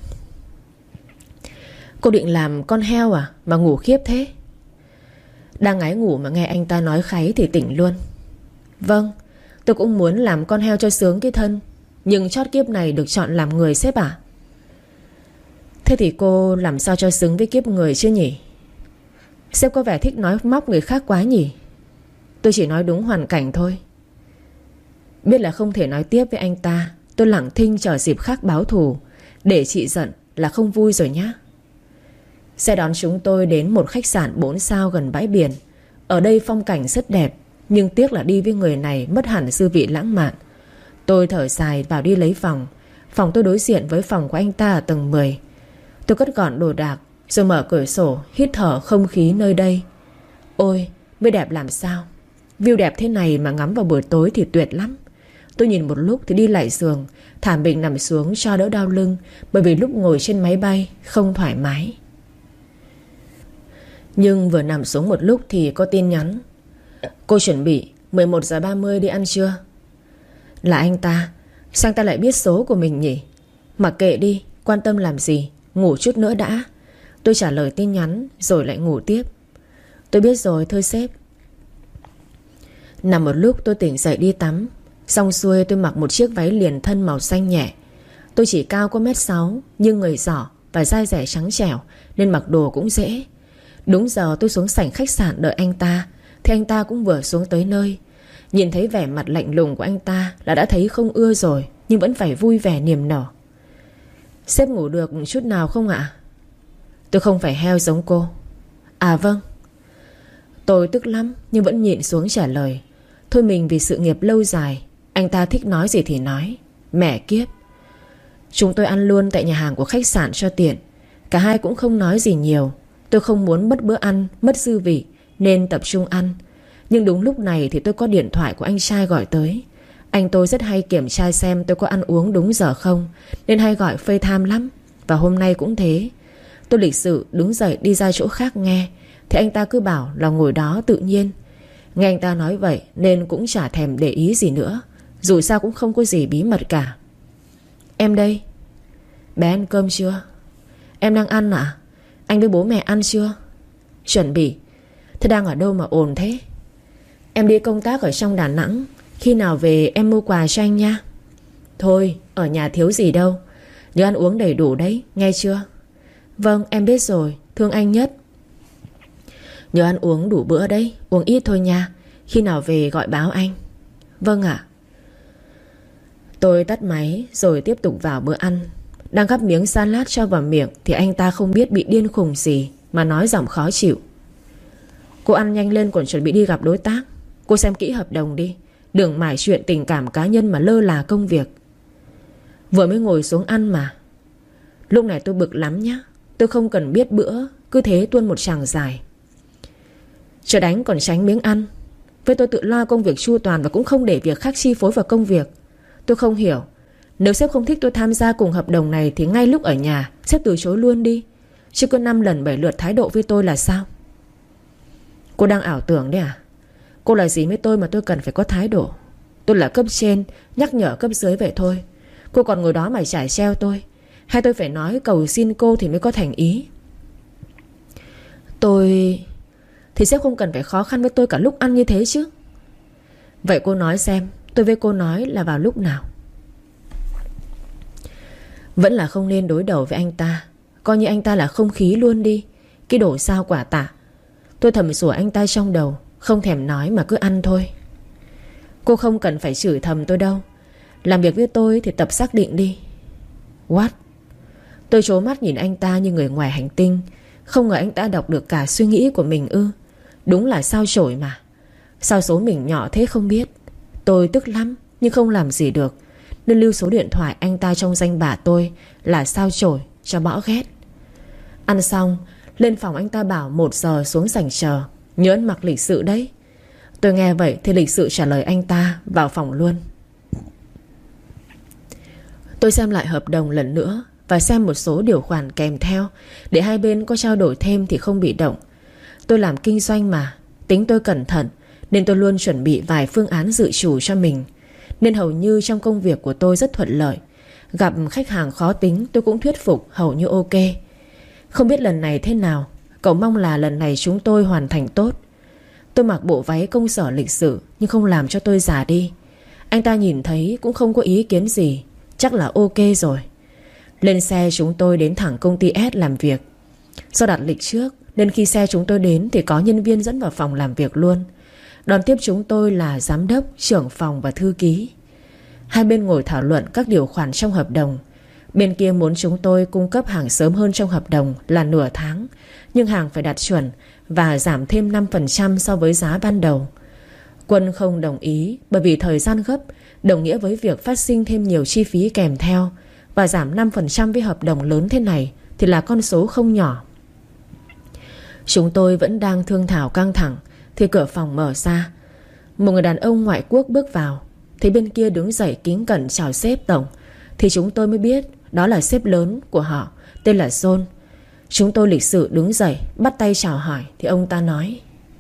Cô định làm con heo à mà ngủ khiếp thế? Đang ngái ngủ mà nghe anh ta nói kháy thì tỉnh luôn. Vâng, tôi cũng muốn làm con heo cho sướng cái thân, nhưng chót kiếp này được chọn làm người sếp à? Thế thì cô làm sao cho xứng với kiếp người chứ nhỉ? Sếp có vẻ thích nói móc người khác quá nhỉ? Tôi chỉ nói đúng hoàn cảnh thôi. Biết là không thể nói tiếp với anh ta, tôi lặng thinh chờ dịp khác báo thù. Để chị giận là không vui rồi nhá. Xe đón chúng tôi đến một khách sạn 4 sao gần bãi biển. Ở đây phong cảnh rất đẹp, nhưng tiếc là đi với người này mất hẳn dư vị lãng mạn. Tôi thở dài vào đi lấy phòng. Phòng tôi đối diện với phòng của anh ta ở tầng 10. Tôi cất gọn đồ đạc rồi mở cửa sổ hít thở không khí nơi đây. Ôi, mới đẹp làm sao. View đẹp thế này mà ngắm vào buổi tối thì tuyệt lắm. Tôi nhìn một lúc thì đi lại giường, thả mình nằm xuống cho đỡ đau lưng, bởi vì lúc ngồi trên máy bay không thoải mái. Nhưng vừa nằm xuống một lúc thì có tin nhắn. Cô chuẩn bị 11:30 đi ăn trưa. Là anh ta. Sao anh ta lại biết số của mình nhỉ? Mặc kệ đi, quan tâm làm gì, ngủ chút nữa đã. Tôi trả lời tin nhắn rồi lại ngủ tiếp. Tôi biết rồi, thôi sếp. Nằm một lúc tôi tỉnh dậy đi tắm. Xong xuôi tôi mặc một chiếc váy liền thân màu xanh nhẹ. Tôi chỉ cao có 1m6, nhưng người giỏ và dai dẻ trắng trẻo nên mặc đồ cũng dễ. Đúng giờ tôi xuống sảnh khách sạn đợi anh ta thì anh ta cũng vừa xuống tới nơi. Nhìn thấy vẻ mặt lạnh lùng của anh ta là đã thấy không ưa rồi, nhưng vẫn phải vui vẻ niềm nở. Sếp ngủ được chút nào không ạ? Tôi không phải heo giống cô. À vâng. Tôi tức lắm nhưng vẫn nhịn xuống trả lời. Thôi mình vì sự nghiệp lâu dài. Anh ta thích nói gì thì nói. Mẹ kiếp. Chúng tôi ăn luôn tại nhà hàng của khách sạn cho tiện. Cả hai cũng không nói gì nhiều. Tôi không muốn mất bữa ăn, mất dư vị nên tập trung ăn. Nhưng đúng lúc này thì tôi có điện thoại của anh trai gọi tới. Anh tôi rất hay kiểm tra xem tôi có ăn uống đúng giờ không, nên hay gọi FaceTime lắm. Và hôm nay cũng thế. Tôi lịch sự đứng dậy đi ra chỗ khác nghe, thì anh ta cứ bảo là ngồi đó tự nhiên. Nghe anh ta nói vậy nên cũng chả thèm để ý gì nữa. Dù sao cũng không có gì bí mật cả. Em đây. Bé ăn cơm chưa? Em đang ăn ạ. Anh với bố mẹ ăn chưa? Chuẩn bị. Thế đang ở đâu mà ồn thế? Em đi công tác ở trong Đà Nẵng. Khi nào về em mua quà cho anh nha. Thôi, ở nhà thiếu gì đâu. Nhớ ăn uống đầy đủ đấy, nghe chưa? Vâng, em biết rồi, thương anh nhất. Nhớ ăn uống đủ bữa đấy, uống ít thôi nha. Khi nào về gọi báo anh. Vâng ạ. Tôi tắt máy rồi tiếp tục vào bữa ăn. Đang gắp miếng salad cho vào miệng thì anh ta không biết bị điên khùng gì mà nói giọng khó chịu. Cô ăn nhanh lên còn chuẩn bị đi gặp đối tác. Cô xem kỹ hợp đồng đi, đừng mải chuyện tình cảm cá nhân mà lơ là công việc. Vừa mới ngồi xuống ăn mà. Lúc này tôi bực lắm nhá. Tôi không cần biết bữa, cứ thế tuôn một tràng dài. Chờ đánh còn tránh miếng ăn. Với tôi tự lo công việc chu toàn và cũng không để việc khác chi phối vào công việc. Tôi không hiểu. Nếu sếp không thích tôi tham gia cùng hợp đồng này thì ngay lúc ở nhà sếp từ chối luôn đi. Chứ cứ 5 lần 7 lượt thái độ với tôi là sao? Cô đang ảo tưởng đấy à? Cô là gì với tôi mà tôi cần phải có thái độ? Tôi là cấp trên nhắc nhở cấp dưới vậy thôi. Cô còn ngồi đó mà chải treo tôi. Hay tôi phải nói cầu xin cô thì mới có thành ý? Thì sếp không cần phải khó khăn với tôi cả lúc ăn như thế chứ. Vậy cô nói xem, tôi với cô nói là vào lúc nào? Vẫn là không nên đối đầu với anh ta. Coi như anh ta là không khí luôn đi. Cái đồ sao quả tạ. Tôi thầm sủa anh ta trong đầu, không thèm nói mà cứ ăn thôi. Cô không cần phải chửi thầm tôi đâu. Làm việc với tôi thì tập xác định đi. What? Tôi trố mắt nhìn anh ta như người ngoài hành tinh. Không ngờ anh ta đọc được cả suy nghĩ của mình ư? Đúng là sao chổi mà. Sao số mình nhỏ thế không biết. Tôi tức lắm nhưng không làm gì được, nên lưu số điện thoại anh ta trong danh bạ tôi là sao chổi cho bỏ ghét. Ăn xong lên phòng, anh ta bảo 1 giờ xuống sảnh chờ. Nhớ ăn mặc lịch sự đấy. Tôi nghe vậy thì lịch sự trả lời anh ta, vào phòng luôn. Tôi xem lại hợp đồng lần nữa và xem một số điều khoản kèm theo, để hai bên có trao đổi thêm thì không bị động. Tôi làm kinh doanh mà, tính tôi cẩn thận, nên tôi luôn chuẩn bị vài phương án dự trù cho mình. Nên hầu như trong công việc của tôi rất thuận lợi. Gặp khách hàng khó tính tôi cũng thuyết phục hầu như ok. Không biết lần này thế nào, cậu mong là lần này chúng tôi hoàn thành tốt. Tôi mặc bộ váy công sở lịch sự nhưng không làm cho tôi già đi. Anh ta nhìn thấy cũng không có ý kiến gì, chắc là ok rồi. Lên xe chúng tôi đến thẳng công ty S làm việc. Do đặt lịch trước nên khi xe chúng tôi đến thì có nhân viên dẫn vào phòng làm việc luôn. Đón tiếp chúng tôi là giám đốc, trưởng phòng và thư ký. Hai bên ngồi thảo luận các điều khoản trong hợp đồng. Bên kia muốn chúng tôi cung cấp hàng sớm hơn trong hợp đồng là nửa tháng, nhưng hàng phải đạt chuẩn và giảm thêm 5% so với giá ban đầu. Quân không đồng ý bởi vì thời gian gấp đồng nghĩa với việc phát sinh thêm nhiều chi phí kèm theo, và giảm 5% với hợp đồng lớn thế này thì là con số không nhỏ. Chúng tôi vẫn đang thương thảo căng thẳng thì cửa phòng mở ra. Một người đàn ông ngoại quốc bước vào. Thấy bên kia đứng dậy kính cẩn chào sếp tổng thì chúng tôi mới biết đó là sếp lớn của họ, tên là John. Chúng tôi lịch sự đứng dậy bắt tay chào hỏi thì ông ta nói: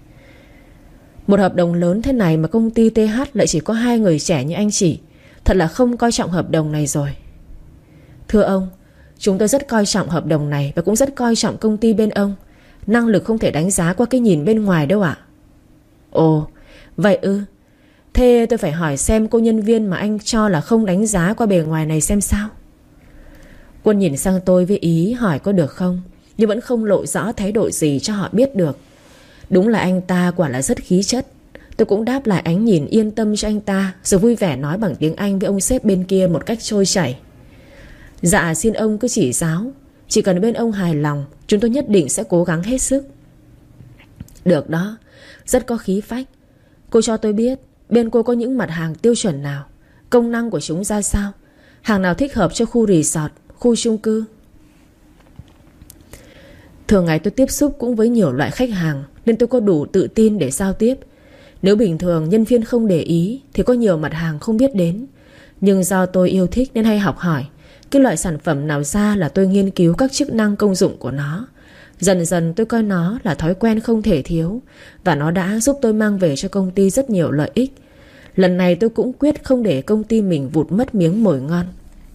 một hợp đồng lớn thế này mà công ty TH lại chỉ có 2 người trẻ như anh chị, thật là không coi trọng hợp đồng này rồi. Thưa ông, chúng tôi rất coi trọng hợp đồng này và cũng rất coi trọng công ty bên ông. Năng lực không thể đánh giá qua cái nhìn bên ngoài đâu ạ. Ồ, vậy ư? Thế tôi phải hỏi xem cô nhân viên mà anh cho là không đánh giá qua bề ngoài này xem sao. Quân nhìn sang tôi với ý hỏi có được không, nhưng vẫn không lộ rõ thái độ gì cho họ biết được. Đúng là anh ta quả là rất khí chất. Tôi cũng đáp lại ánh nhìn yên tâm cho anh ta, rồi vui vẻ nói bằng tiếng Anh với ông sếp bên kia một cách trôi chảy. Dạ xin ông cứ chỉ giáo. Chỉ cần bên ông hài lòng, chúng tôi nhất định sẽ cố gắng hết sức. Được đó, rất có khí phách. Cô cho tôi biết bên cô có những mặt hàng tiêu chuẩn nào, công năng của chúng ra sao, hàng nào thích hợp cho khu resort, khu chung cư. Thường ngày tôi tiếp xúc cũng với nhiều loại khách hàng, nên tôi có đủ tự tin để giao tiếp. Nếu bình thường nhân viên không để ý thì có nhiều mặt hàng không biết đến. Nhưng do tôi yêu thích nên hay học hỏi cái loại sản phẩm nào ra là tôi nghiên cứu các chức năng công dụng của nó. Dần dần tôi coi nó là thói quen không thể thiếu, và nó đã giúp tôi mang về cho công ty rất nhiều lợi ích. Lần này tôi cũng quyết không để công ty mình vụt mất miếng mồi ngon.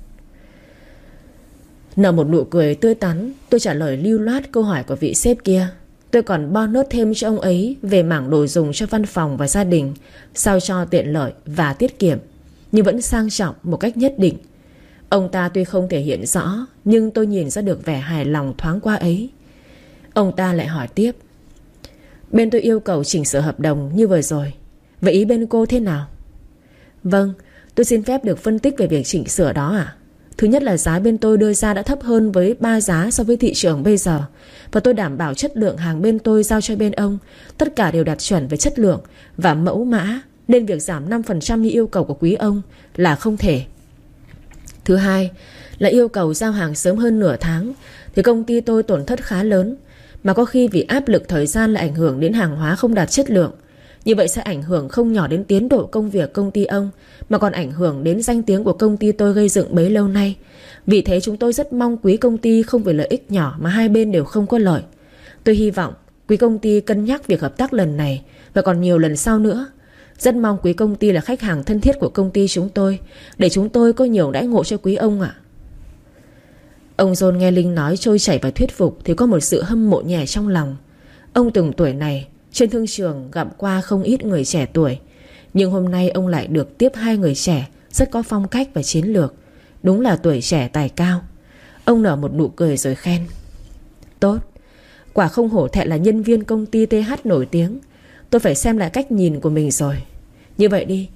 Nở một nụ cười tươi tắn, tôi trả lời lưu loát câu hỏi của vị sếp kia. Tôi còn bonus thêm cho ông ấy về mảng đồ dùng cho văn phòng và gia đình, sao cho tiện lợi và tiết kiệm, nhưng vẫn sang trọng một cách nhất định. Ông ta tuy không thể hiện rõ, nhưng tôi nhìn ra được vẻ hài lòng thoáng qua ấy. Ông ta lại hỏi tiếp: bên tôi yêu cầu chỉnh sửa hợp đồng như vừa rồi, vậy ý bên cô thế nào? Vâng, tôi xin phép được phân tích về việc chỉnh sửa đó ạ. Thứ nhất là giá bên tôi đưa ra đã thấp hơn với 3 giá so với thị trường bây giờ, và tôi đảm bảo chất lượng hàng bên tôi giao cho bên ông tất cả đều đạt chuẩn về chất lượng và mẫu mã, nên việc giảm 5% như yêu cầu của quý ông là không thể. Thứ hai là yêu cầu giao hàng sớm hơn nửa tháng thì công ty tôi tổn thất khá lớn, mà có khi vì áp lực thời gian lại ảnh hưởng đến hàng hóa không đạt chất lượng. Như vậy sẽ ảnh hưởng không nhỏ đến tiến độ công việc công ty ông, mà còn ảnh hưởng đến danh tiếng của công ty tôi gây dựng bấy lâu nay. Vì thế chúng tôi rất mong quý công ty không vì lợi ích nhỏ mà hai bên đều không có lợi. Tôi hy vọng quý công ty cân nhắc việc hợp tác lần này và còn nhiều lần sau nữa. Rất mong quý công ty là khách hàng thân thiết của công ty chúng tôi, để chúng tôi có nhiều đãi ngộ cho quý ông ạ. Ông John nghe Linh nói trôi chảy và thuyết phục thì có một sự hâm mộ nhẹ trong lòng. Ông từng tuổi này trên thương trường gặp qua không ít người trẻ tuổi, nhưng hôm nay ông lại được tiếp 2 người trẻ rất có phong cách và chiến lược. Đúng là tuổi trẻ tài cao. Ông nở một nụ cười rồi khen: tốt, quả không hổ thẹn là nhân viên công ty TH nổi tiếng. Tôi phải xem lại cách nhìn của mình rồi. Như vậy đi,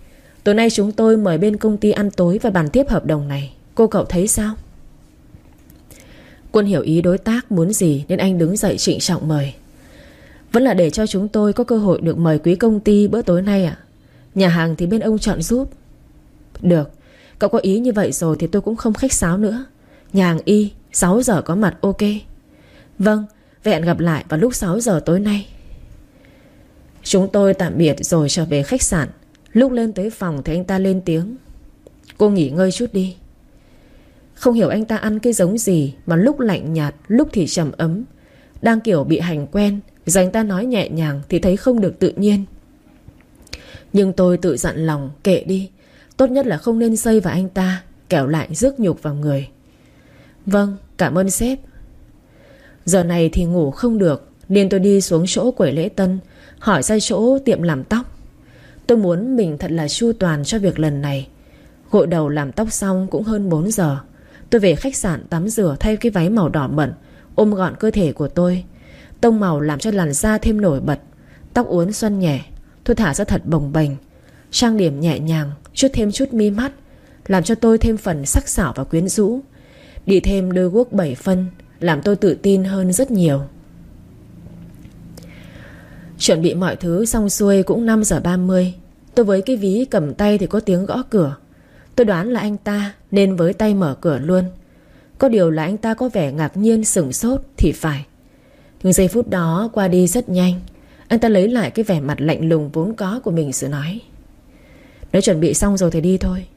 Tối nay chúng tôi mời bên công ty ăn tối và bàn tiếp hợp đồng này. Cô cậu thấy sao? Quân hiểu ý đối tác muốn gì nên anh đứng dậy trịnh trọng mời. Vẫn là để cho chúng tôi có cơ hội được mời quý công ty bữa tối nay ạ. Nhà hàng thì bên ông chọn giúp. Được, cậu có ý như vậy rồi thì tôi cũng không khách sáo nữa. Nhà hàng Y 6 giờ có mặt, ok. Vâng, vậy hẹn gặp lại vào lúc 6 giờ tối nay. Chúng tôi tạm biệt rồi trở về khách sạn. Lúc lên tới phòng thì anh ta lên tiếng. Cô nghỉ ngơi chút đi. Không hiểu anh ta ăn cái giống gì mà lúc lạnh nhạt, lúc thì trầm ấm. Đang kiểu bị hành quen, giờ anh ta nói nhẹ nhàng thì thấy không được tự nhiên. Nhưng tôi tự dặn lòng kệ đi, tốt nhất là không nên xây vào anh ta, kẻo lại rước nhục vào người. Vâng, cảm ơn sếp. Giờ này thì ngủ không được nên tôi đi xuống chỗ quầy lễ tân, hỏi ra chỗ tiệm làm tóc. Tôi muốn mình thật là chu toàn cho việc lần này. Gội đầu làm tóc xong cũng hơn 4 giờ. Tôi về khách sạn tắm rửa, thay cái váy màu đỏ mận ôm gọn cơ thể của tôi. Tông màu làm cho làn da thêm nổi bật. Tóc uốn xoăn nhẹ, tôi thả ra thật bồng bềnh. Trang điểm nhẹ nhàng, chút thêm chút mi mắt, làm cho tôi thêm phần sắc sảo và quyến rũ. Đi thêm đôi guốc 7 phân, làm tôi tự tin hơn rất nhiều. Chuẩn bị mọi thứ xong xuôi cũng 5 giờ 30. Tôi với cái ví cầm tay thì có tiếng gõ cửa. Tôi đoán là anh ta nên với tay mở cửa luôn. Có điều là anh ta có vẻ ngạc nhiên sửng sốt thì phải. Nhưng giây phút đó qua đi rất nhanh. Anh ta lấy lại cái vẻ mặt lạnh lùng vốn có của mình rồi nói. Nếu chuẩn bị xong rồi thì đi thôi.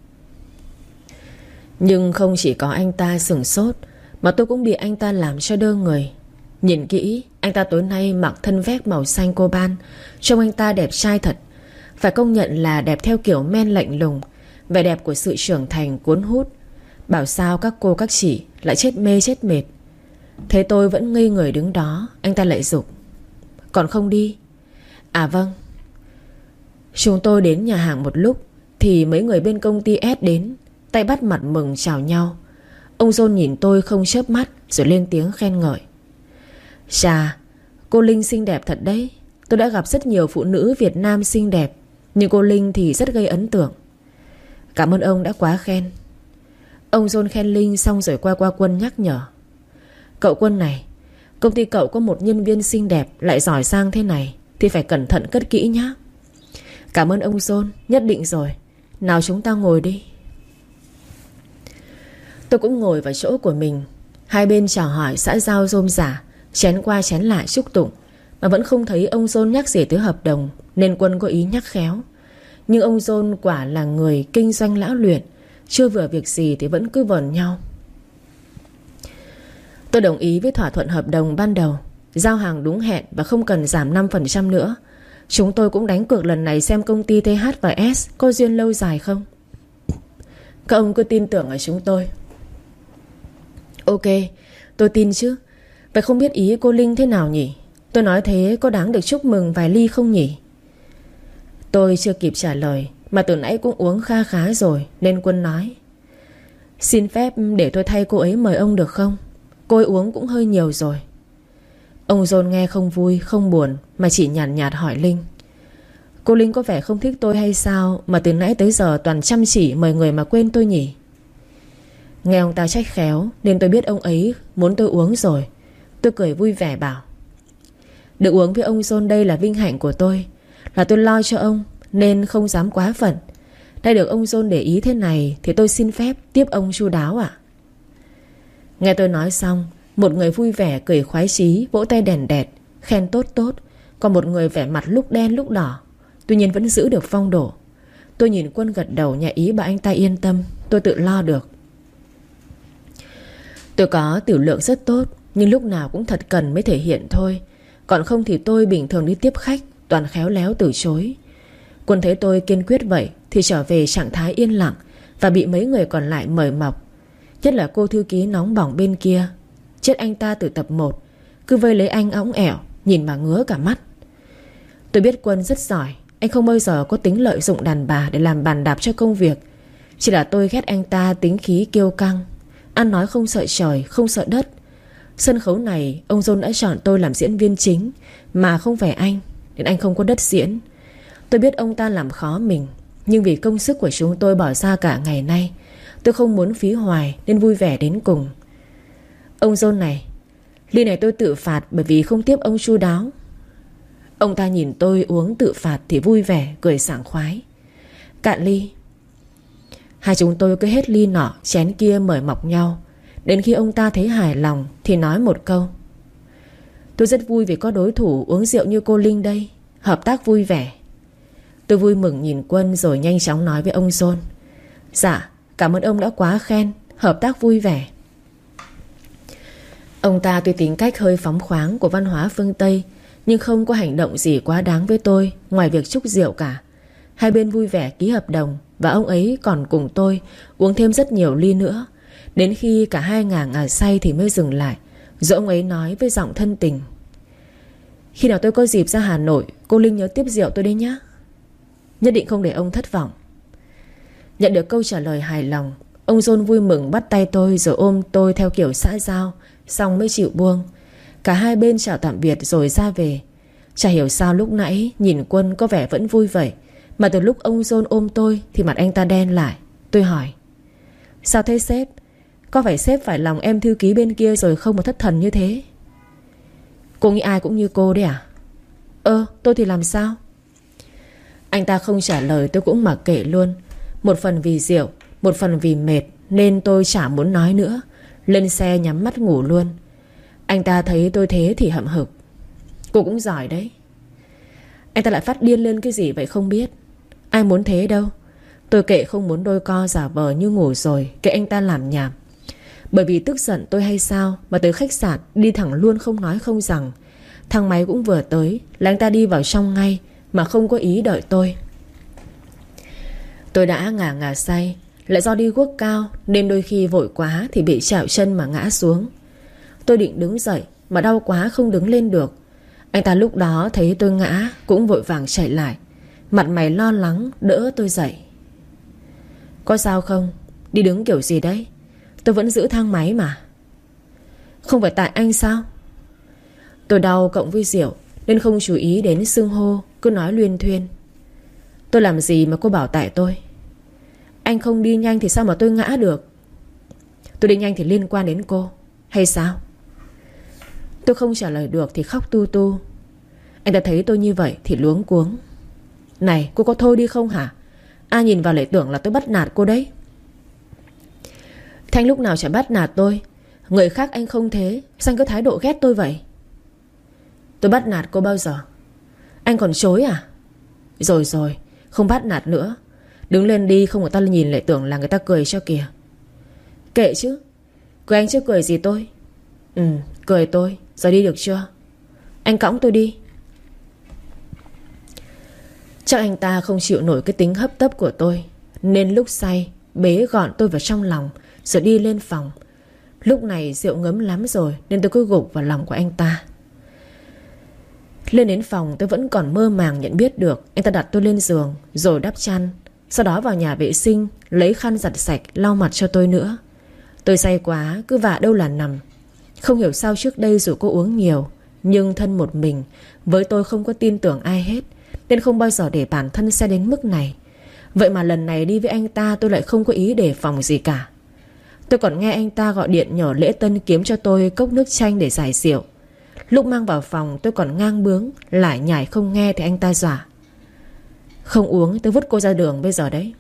Nhưng không chỉ có anh ta sửng sốt, mà tôi cũng bị anh ta làm cho đơ người. Nhìn kỹ, anh ta tối nay mặc thân vest màu xanh coban. Trông anh ta đẹp trai thật. Phải công nhận là đẹp theo kiểu men lạnh lùng. Vẻ đẹp của sự trưởng thành cuốn hút. Bảo sao các cô các chị lại chết mê chết mệt. Thế tôi vẫn ngây người đứng đó. Anh ta lại giục. Còn không đi? À vâng. Chúng tôi đến nhà hàng một lúc thì mấy người bên công ty S đến, tay bắt mặt mừng chào nhau. Ông John nhìn tôi không chớp mắt rồi lên tiếng khen ngợi. Chà, cô Linh xinh đẹp thật đấy. Tôi đã gặp rất nhiều phụ nữ Việt Nam xinh đẹp, nhưng cô Linh thì rất gây ấn tượng. Cảm ơn ông đã quá khen. Ông John khen Linh xong rồi qua Quân nhắc nhở. Cậu Quân này, công ty cậu có một nhân viên xinh đẹp lại giỏi giang thế này thì phải cẩn thận cất kỹ nhá. Cảm ơn ông John, nhất định rồi. Nào chúng ta ngồi đi. Tôi cũng ngồi vào chỗ của mình. Hai bên chào hỏi xã giao rôm rả, chén qua chén lại chúc tụng, mà vẫn không thấy ông John nhắc gì tới hợp đồng, nên Quân có ý nhắc khéo. Nhưng ông John quả là người kinh doanh lão luyện, chưa vừa việc gì thì vẫn cứ vờn nhau. Tôi đồng ý với thỏa thuận hợp đồng ban đầu, giao hàng đúng hẹn và không cần giảm 5% nữa. Chúng tôi cũng đánh cược lần này xem công ty TH và S có duyên lâu dài không. Các ông cứ tin tưởng ở chúng tôi. Ok, tôi tin chứ. Vậy không biết ý cô Linh thế nào nhỉ? Tôi nói thế có đáng được chúc mừng vài ly không nhỉ? Tôi chưa kịp trả lời mà từ nãy cũng uống kha khá rồi, nên Quân nói. Xin phép để tôi thay cô ấy mời ông được không? Cô ấy uống cũng hơi nhiều rồi. Ông John nghe không vui không buồn mà chỉ nhàn nhạt hỏi Linh. Cô Linh có vẻ không thích tôi hay sao mà từ nãy tới giờ toàn chăm chỉ mời người mà quên tôi nhỉ? Nghe ông ta trách khéo nên tôi biết ông ấy muốn tôi uống rồi. Tôi cười vui vẻ bảo. Được uống với ông John đây là vinh hạnh của tôi. Là tôi lo cho ông nên không dám quá phận. Đã được ông John để ý thế này thì tôi xin phép tiếp ông chu đáo ạ. Nghe tôi nói xong, một người vui vẻ cười khoái chí vỗ tay đèn đẹt khen tốt tốt. Còn một người vẻ mặt lúc đen lúc đỏ, tuy nhiên vẫn giữ được phong độ. Tôi nhìn Quân gật đầu nhà ý bảo anh ta yên tâm, tôi tự lo được. Tôi có tiểu lượng rất tốt, nhưng lúc nào cũng thật cần mới thể hiện thôi. Còn không thì tôi bình thường đi tiếp khách toàn khéo léo từ chối. Quân thấy tôi kiên quyết vậy thì trở về trạng thái yên lặng và bị mấy người còn lại mời mọc. Nhất là cô thư ký nóng bỏng bên kia. Chết anh ta từ tập 1, cứ vây lấy anh óng ẻo, nhìn mà ngứa cả mắt. Tôi biết Quân rất giỏi, anh không bao giờ có tính lợi dụng đàn bà để làm bàn đạp cho công việc. Chỉ là tôi ghét anh ta tính khí kiêu căng, ăn nói không sợ trời, không sợ đất. Sân khấu này ông John đã chọn tôi làm diễn viên chính mà không phải anh, nên anh không có đất diễn. Tôi biết ông ta làm khó mình, Nhưng vì công sức của chúng tôi bỏ ra cả ngày nay, tôi không muốn phí hoài nên vui vẻ đến cùng. Ông John này, ly này tôi tự phạt bởi vì không tiếp ông chu đáo. Ông ta nhìn tôi uống tự phạt thì vui vẻ, cười sảng khoái. Cạn ly. Hai chúng tôi cứ hết ly nọ chén kia mời mọc nhau. Đến khi ông ta thấy hài lòng thì nói một câu: tôi rất vui vì có đối thủ uống rượu như cô Linh đây. Hợp tác vui vẻ. Tôi vui mừng nhìn Quân rồi nhanh chóng nói với ông John: dạ, cảm ơn ông đã quá khen. Hợp tác vui vẻ. Ông ta tuy tính cách hơi phóng khoáng của văn hóa phương Tây, nhưng không có hành động gì quá đáng với tôi ngoài việc chúc rượu cả. Hai bên vui vẻ ký hợp đồng, và ông ấy còn cùng tôi uống thêm rất nhiều ly nữa. Đến khi cả hai ngà say thì mới dừng lại, rồi ông ấy nói với giọng thân tình: khi nào tôi có dịp ra Hà Nội, cô Linh nhớ tiếp rượu tôi đấy nhé. Nhất định không để ông thất vọng. Nhận được câu trả lời hài lòng, ông John vui mừng bắt tay tôi rồi ôm tôi theo kiểu xã giao, xong mới chịu buông. Cả hai bên chào tạm biệt rồi ra về. Chả hiểu sao lúc nãy nhìn Quân có vẻ vẫn vui vậy, mà từ lúc ông John ôm tôi thì mặt anh ta đen lại. Tôi hỏi: sao thế sếp? Có phải sếp phải lòng em thư ký bên kia rồi không mà thất thần như thế? Cô nghĩ ai cũng như cô đấy à? Tôi thì làm sao? Anh ta không trả lời, tôi cũng mặc kệ luôn. Một phần vì rượu, một phần vì mệt, nên tôi chả muốn nói nữa. Lên xe nhắm mắt ngủ luôn. Anh ta thấy tôi thế thì hậm hực: cô cũng giỏi đấy. Anh ta lại phát điên lên cái gì vậy không biết. Ai muốn thế đâu. Tôi kệ, không muốn đôi co giả vờ như ngủ rồi, kệ anh ta làm nhảm. Bởi vì tức giận tôi hay sao mà tới khách sạn đi thẳng luôn không nói không rằng. Thang máy cũng vừa tới là anh ta đi vào trong ngay, mà không có ý đợi tôi. Tôi đã ngà say, lại do đi guốc cao nên đôi khi vội quá thì bị trẹo chân mà ngã xuống. Tôi định đứng dậy mà đau quá không đứng lên được. Anh ta lúc đó thấy tôi ngã cũng vội vàng chạy lại, mặt mày lo lắng đỡ tôi dậy. Có sao không? Đi đứng kiểu gì đấy? Tôi vẫn giữ thang máy mà. Không phải tại anh sao? Tôi đau cộng với rượu nên không chú ý đến xưng hô, cứ nói luyên thuyên. Tôi làm gì mà cô bảo tại tôi? Anh không đi nhanh thì sao mà tôi ngã được? Tôi đi nhanh thì liên quan đến cô hay sao? Tôi không trả lời được thì khóc tu tu. Anh ta thấy tôi như vậy thì luống cuống: này, cô có thôi đi không hả? Ai nhìn vào lại tưởng là tôi bắt nạt cô đấy. Thanh lúc nào chả bắt nạt tôi. Người khác anh không thế, sao anh có thái độ ghét tôi vậy? Tôi bắt nạt cô bao giờ? Anh còn chối à? Rồi rồi, không bắt nạt nữa. Đứng lên đi, không người ta nhìn lại tưởng là người ta cười cho kìa. Kệ chứ, cười anh chứ cười gì tôi. Cười tôi, giờ đi được chưa? Anh cõng tôi đi. Chắc anh ta không chịu nổi cái tính hấp tấp của tôi, nên lúc say bế gọn tôi vào trong lòng rồi đi lên phòng. Lúc này rượu ngấm lắm rồi nên tôi cứ gục vào lòng của anh ta. Lên đến phòng tôi vẫn còn mơ màng nhận biết được anh ta đặt tôi lên giường rồi đắp chăn. Sau đó vào nhà vệ sinh lấy khăn giặt sạch lau mặt cho tôi nữa. Tôi say quá cứ vạ đâu là nằm. Không hiểu sao trước đây dù có uống nhiều, nhưng thân một mình, với tôi không có tin tưởng ai hết, nên không bao giờ để bản thân say đến mức này. Vậy mà lần này đi với anh ta tôi lại không có ý đề phòng gì cả. Tôi còn nghe anh ta gọi điện nhờ lễ tân kiếm cho tôi cốc nước chanh để giải rượu. Lúc mang vào phòng tôi còn ngang bướng lải nhải không nghe thì anh ta dọa: không uống tôi vứt cô ra đường bây giờ đấy.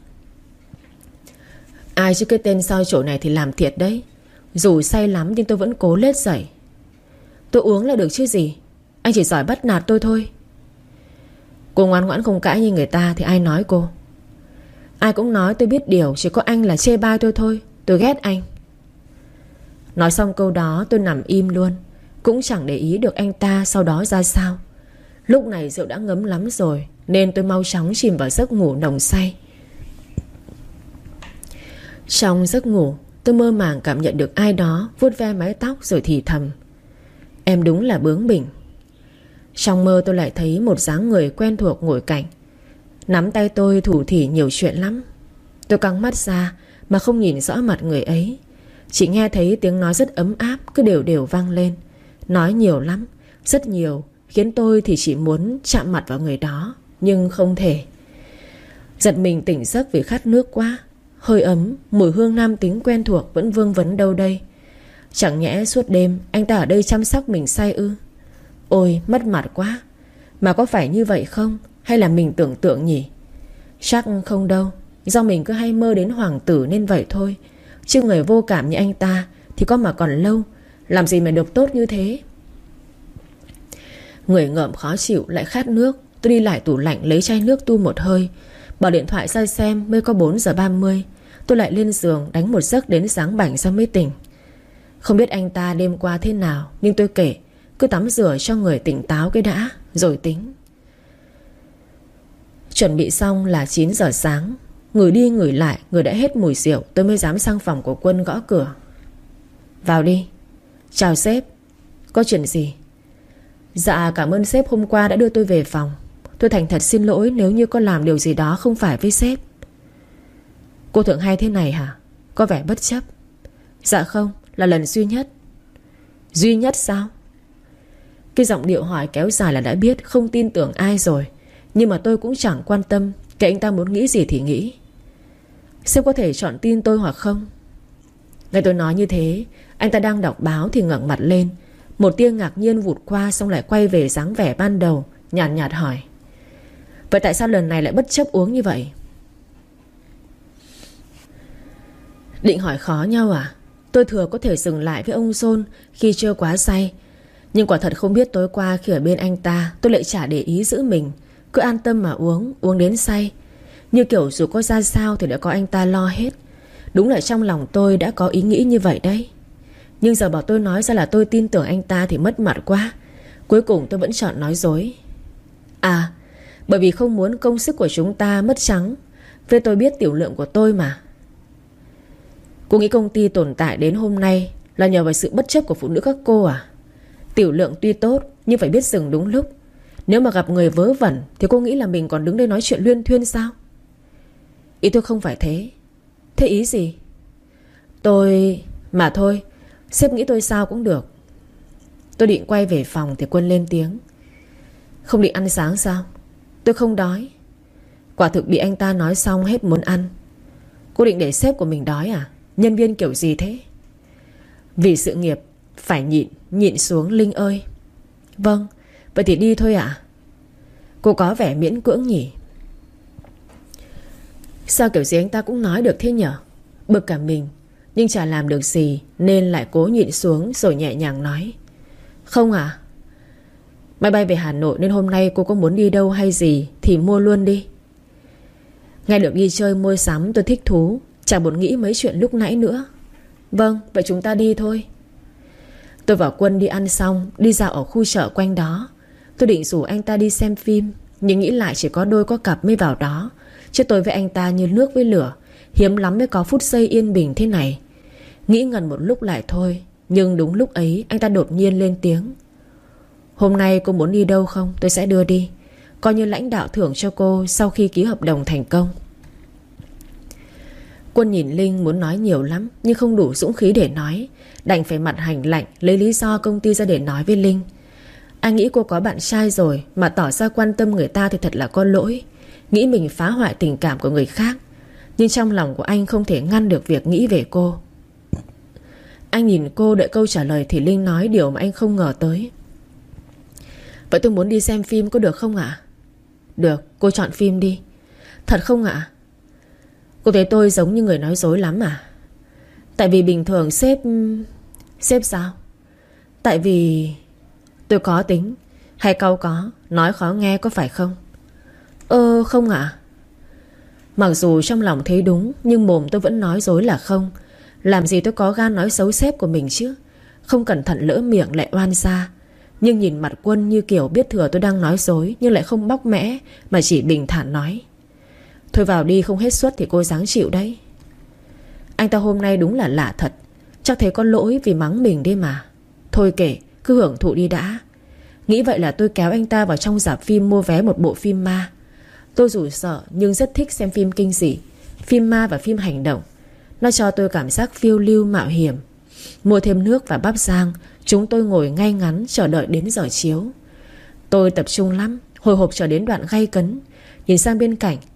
Ai chứ cái tên soi chỗ này thì làm thiệt đấy. Dù say lắm nhưng tôi vẫn cố lết dậy. Tôi uống là được chứ gì. Anh chỉ giỏi bắt nạt tôi thôi. Cô ngoan ngoãn không cãi như người ta thì ai nói cô? Ai cũng nói tôi biết điều, chỉ có anh là chê bai tôi thôi. Tôi ghét anh. Nói xong câu đó tôi nằm im luôn, cũng chẳng để ý được anh ta sau đó ra sao. Lúc này rượu đã ngấm lắm rồi nên tôi mau chóng chìm vào giấc ngủ nồng say. Trong giấc ngủ tôi mơ màng cảm nhận được ai đó vuốt ve mái tóc rồi thì thầm: em đúng là bướng bỉnh. Trong mơ tôi lại thấy một dáng người quen thuộc ngồi cạnh, nắm tay tôi thủ thỉ nhiều chuyện lắm. Tôi căng mắt ra mà không nhìn rõ mặt người ấy, chỉ nghe thấy tiếng nói rất ấm áp cứ đều đều vang lên. Nói nhiều lắm, rất nhiều, khiến tôi thì chỉ muốn chạm mặt vào người đó, nhưng không thể. Giật mình tỉnh giấc vì khát nước quá. Hơi ấm, mùi hương nam tính quen thuộc vẫn vương vấn đâu đây. Chẳng nhẽ suốt đêm anh ta ở đây chăm sóc mình say ư? Ôi mất mặt quá. Mà có phải như vậy không? Hay là mình tưởng tượng nhỉ? Chắc không đâu. Do mình cứ hay mơ đến hoàng tử nên vậy thôi. Chứ người vô cảm như anh ta thì có mà còn lâu. Làm gì mà được tốt như thế. Người ngợm khó chịu lại khát nước. Tôi đi lại tủ lạnh lấy chai nước tu một hơi. Bỏ điện thoại ra xem mới có 4:30. Tôi lại lên giường đánh một giấc đến sáng bảnh ra mới tỉnh. Không biết anh ta đêm qua thế nào, nhưng tôi kể cứ tắm rửa cho người tỉnh táo cái đã rồi tính. Chuẩn bị xong là 9 giờ sáng. Người đi người lại, người đã hết mùi rượu. Tôi mới dám sang phòng của Quân gõ cửa. Vào đi. Chào sếp. Có chuyện gì? Dạ cảm ơn sếp hôm qua đã đưa tôi về phòng. Tôi thành thật xin lỗi nếu như có làm điều gì đó không phải với sếp. Cô Thượng hay thế này hả? Có vẻ bất chấp. Dạ không, là lần duy nhất. Duy nhất sao? Cái giọng điệu hỏi kéo dài là đã biết không tin tưởng ai rồi. Nhưng mà tôi cũng chẳng quan tâm. Kệ anh ta muốn nghĩ gì thì nghĩ. Sếp có thể chọn tin tôi hoặc không? Nghe tôi nói như thế, anh ta đang đọc báo thì ngẩng mặt lên. Một tia ngạc nhiên vụt qua, xong lại quay về dáng vẻ ban đầu, nhàn nhạt hỏi. Vậy tại sao lần này lại bất chấp uống như vậy? Định hỏi khó nhau à? Tôi thừa có thể dừng lại với ông John khi chưa quá say. Nhưng quả thật không biết tối qua khi ở bên anh ta tôi lại chả để ý giữ mình. Cứ an tâm mà uống, uống đến say. Như kiểu dù có ra sao thì đã có anh ta lo hết. Đúng là trong lòng tôi đã có ý nghĩ như vậy đấy. Nhưng giờ bảo tôi nói ra là tôi tin tưởng anh ta thì mất mặt quá. Cuối cùng tôi vẫn chọn nói dối. À, bởi vì không muốn công sức của chúng ta mất trắng. Vì tôi biết tiểu lượng của tôi mà. Cô nghĩ công ty tồn tại đến hôm nay là nhờ vào sự bất chấp của phụ nữ các cô à? Tiểu lượng tuy tốt nhưng phải biết dừng đúng lúc. Nếu mà gặp người vớ vẩn thì cô nghĩ là mình còn đứng đây nói chuyện luyên thuyên sao? Ý tôi không phải thế. Thế ý gì? Mà thôi, sếp nghĩ tôi sao cũng được. Tôi định quay về phòng thì Quân lên tiếng. Không định ăn sáng sao? Tôi không đói. Quả thực bị anh ta nói xong hết muốn ăn. Cô định để sếp của mình đói à? Nhân viên kiểu gì thế? Vì sự nghiệp phải nhịn, nhịn xuống Linh ơi. Vâng, vậy thì đi thôi ạ. Cô có vẻ miễn cưỡng nhỉ? Sao kiểu gì anh ta cũng nói được thế nhở? Bực cả mình. Nhưng chả làm được gì nên lại cố nhịn xuống rồi nhẹ nhàng nói. Không à? Máy bay về Hà Nội nên hôm nay cô có muốn đi đâu hay gì thì mua luôn đi. Nghe được đi chơi mua sắm tôi thích thú. Chẳng buồn nghĩ mấy chuyện lúc nãy nữa. Vâng, vậy chúng ta đi thôi. Tôi và Quân đi ăn xong, đi dạo ở khu chợ quanh đó. Tôi định rủ anh ta đi xem phim, nhưng nghĩ lại chỉ có đôi có cặp mới vào đó. Chứ tôi với anh ta như nước với lửa. Hiếm lắm mới có phút giây yên bình thế này. Nghĩ ngần một lúc lại thôi. Nhưng đúng lúc ấy anh ta đột nhiên lên tiếng. Hôm nay cô muốn đi đâu không? Tôi sẽ đưa đi. Coi như lãnh đạo thưởng cho cô sau khi ký hợp đồng thành công. Quân nhìn Linh muốn nói nhiều lắm nhưng không đủ dũng khí để nói. Đành phải mặt hành lạnh lấy lý do công ty ra để nói với Linh. Anh nghĩ cô có bạn trai rồi mà tỏ ra quan tâm người ta thì thật là có lỗi. Nghĩ mình phá hoại tình cảm của người khác. Nhưng trong lòng của anh không thể ngăn được việc nghĩ về cô. Anh nhìn cô đợi câu trả lời thì Linh nói điều mà anh không ngờ tới. Vậy tôi muốn đi xem phim có được không ạ? Được, cô chọn phim đi. Thật không ạ? Cô thấy tôi giống như người nói dối lắm à? Tại vì bình thường sếp... Sếp sao? Tại vì... Tôi có tính. Hay cau có. Nói khó nghe có phải không? Không ạ. Mặc dù trong lòng thấy đúng nhưng mồm tôi vẫn nói dối là không. Làm gì tôi có gan nói xấu sếp của mình chứ? Không cẩn thận lỡ miệng lại oan ra. Nhưng nhìn mặt Quân như kiểu biết thừa tôi đang nói dối, nhưng lại không bóc mẽ mà chỉ bình thản nói. Thôi vào đi, không hết suất thì cô ráng chịu đấy. Anh ta hôm nay đúng là lạ thật. Chắc thấy có lỗi vì mắng mình đi mà. Thôi kệ, cứ hưởng thụ đi đã. Nghĩ vậy là tôi kéo anh ta vào trong rạp phim mua vé một bộ phim ma. Tôi dù sợ nhưng rất thích xem phim kinh dị, phim ma và phim hành động. Nó cho tôi cảm giác phiêu lưu mạo hiểm. Mua thêm nước và bắp rang, chúng tôi ngồi ngay ngắn chờ đợi đến giờ chiếu. Tôi tập trung lắm, hồi hộp chờ đến đoạn gay cấn. Nhìn sang bên cạnh,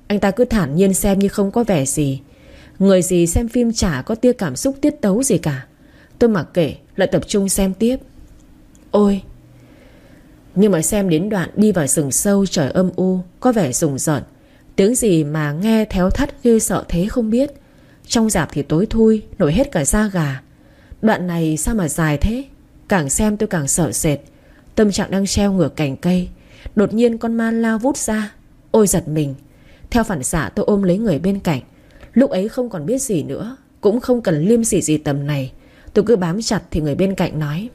anh ta cứ thản nhiên xem như không có vẻ gì. Người gì xem phim chả có tia cảm xúc tiết tấu gì cả. Tôi mặc kệ, lại tập trung xem tiếp. Ôi! Nhưng mà xem đến đoạn đi vào rừng sâu trời âm u, có vẻ rùng rợn. Tiếng gì mà nghe théo thắt ghê sợ thế không biết. Trong rạp thì tối thui, nổi hết cả da gà. Đoạn này sao mà dài thế? Càng xem tôi càng sợ sệt. Tâm trạng đang treo ngửa cành cây, đột nhiên con ma lao vút ra. Ôi giật mình. Theo phản xạ tôi ôm lấy người bên cạnh. Lúc ấy không còn biết gì nữa, cũng không cần liêm sỉ gì tầm này. Tôi cứ bám chặt thì người bên cạnh nói: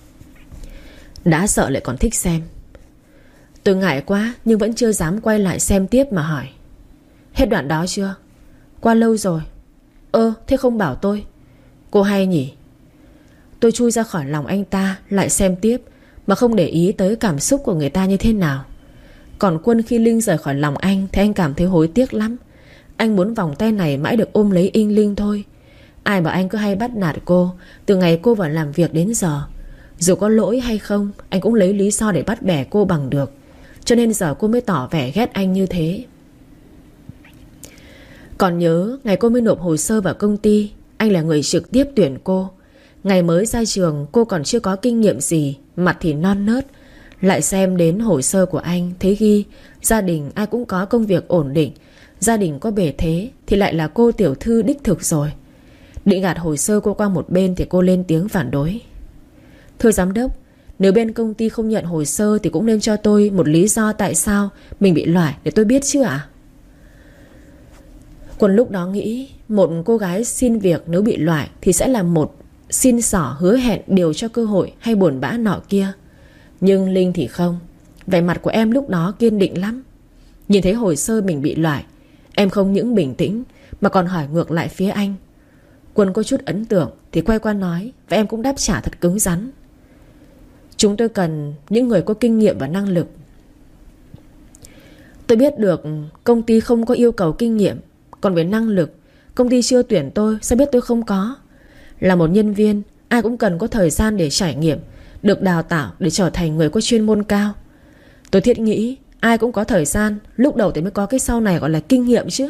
đã sợ lại còn thích xem. Tôi ngại quá nhưng vẫn chưa dám quay lại xem tiếp mà hỏi: hết đoạn đó chưa? Qua lâu rồi. Thế không bảo tôi. Cô hay nhỉ? Tôi chui ra khỏi lòng anh ta, lại xem tiếp, mà không để ý tới cảm xúc của người ta như thế nào. Còn Quân khi Linh rời khỏi lòng anh thì anh cảm thấy hối tiếc lắm. Anh muốn vòng tay này mãi được ôm lấy inh Linh thôi. Ai bảo anh cứ hay bắt nạt cô từ ngày cô vào làm việc đến giờ. Dù có lỗi hay không, anh cũng lấy lý do để bắt bẻ cô bằng được. Cho nên giờ cô mới tỏ vẻ ghét anh như thế. Còn nhớ ngày cô mới nộp hồ sơ vào công ty, anh là người trực tiếp tuyển cô. Ngày mới ra trường cô còn chưa có kinh nghiệm gì, mặt thì non nớt. Lại xem đến hồ sơ của anh, thấy ghi gia đình ai cũng có công việc ổn định, gia đình có bề thế, thì lại là cô tiểu thư đích thực rồi. Định gạt hồ sơ cô qua một bên thì cô lên tiếng phản đối: thưa giám đốc, nếu bên công ty không nhận hồ sơ thì cũng nên cho tôi một lý do tại sao mình bị loại để tôi biết chứ ạ. Quân lúc đó nghĩ một cô gái xin việc nếu bị loại thì sẽ là một xin xỏ hứa hẹn điều cho cơ hội hay buồn bã nọ kia. Nhưng Linh thì không. Vẻ mặt của em lúc đó kiên định lắm. Nhìn thấy hồ sơ mình bị loại, em không những bình tĩnh mà còn hỏi ngược lại phía anh. Quân có chút ấn tượng thì quay qua nói, và em cũng đáp trả thật cứng rắn: chúng tôi cần những người có kinh nghiệm và năng lực. Tôi biết được công ty không có yêu cầu kinh nghiệm, còn về năng lực, công ty chưa tuyển tôi, sao biết tôi không có. Là một nhân viên, ai cũng cần có thời gian để trải nghiệm, được đào tạo để trở thành người có chuyên môn cao. Tôi thiết nghĩ ai cũng có thời gian, lúc đầu thì mới có cái sau này gọi là kinh nghiệm chứ.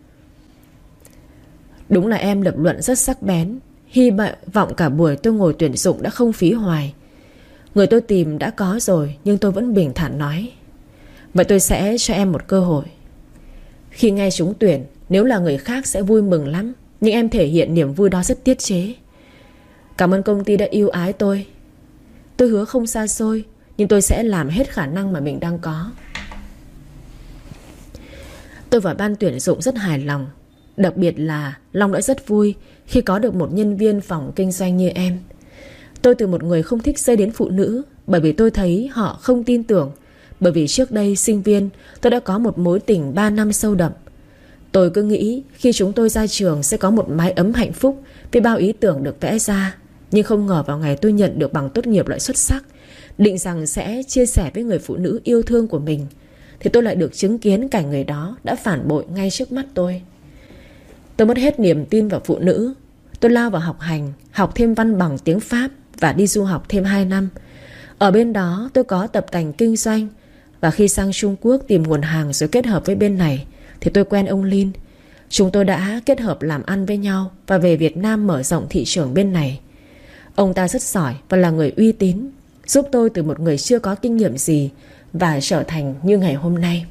Đúng là em lập luận rất sắc bén. Hy vọng cả buổi tôi ngồi tuyển dụng đã không phí hoài. Người tôi tìm đã có rồi, nhưng tôi vẫn bình thản nói: vậy tôi sẽ cho em một cơ hội. Khi nghe trúng tuyển, nếu là người khác sẽ vui mừng lắm, nhưng em thể hiện niềm vui đó rất tiết chế. Cảm ơn công ty đã yêu ái tôi. Tôi hứa không xa xôi, nhưng tôi sẽ làm hết khả năng mà mình đang có. Tôi và ban tuyển dụng rất hài lòng. Đặc biệt là Long đã rất vui khi có được một nhân viên phòng kinh doanh như em. Tôi từ một người không thích xây đến phụ nữ, bởi vì tôi thấy họ không tin tưởng. Bởi vì trước đây sinh viên tôi đã có một mối tình 3 năm sâu đậm. Tôi cứ nghĩ khi chúng tôi ra trường sẽ có một mái ấm hạnh phúc với bao ý tưởng được vẽ ra. Nhưng không ngờ vào ngày tôi nhận được bằng tốt nghiệp loại xuất sắc, định rằng sẽ chia sẻ với người phụ nữ yêu thương của mình, thì tôi lại được chứng kiến cảnh người đó đã phản bội ngay trước mắt tôi. Tôi mất hết niềm tin vào phụ nữ. Tôi lao vào học hành, học thêm văn bằng tiếng Pháp và đi du học thêm 2 năm. Ở bên đó tôi có tập tành kinh doanh. Và khi sang Trung Quốc tìm nguồn hàng rồi kết hợp với bên này thì tôi quen ông Lin. Chúng tôi đã kết hợp làm ăn với nhau và về Việt Nam mở rộng thị trường bên này. Ông ta rất giỏi và là người uy tín, giúp tôi từ một người chưa có kinh nghiệm gì và trở thành như ngày hôm nay.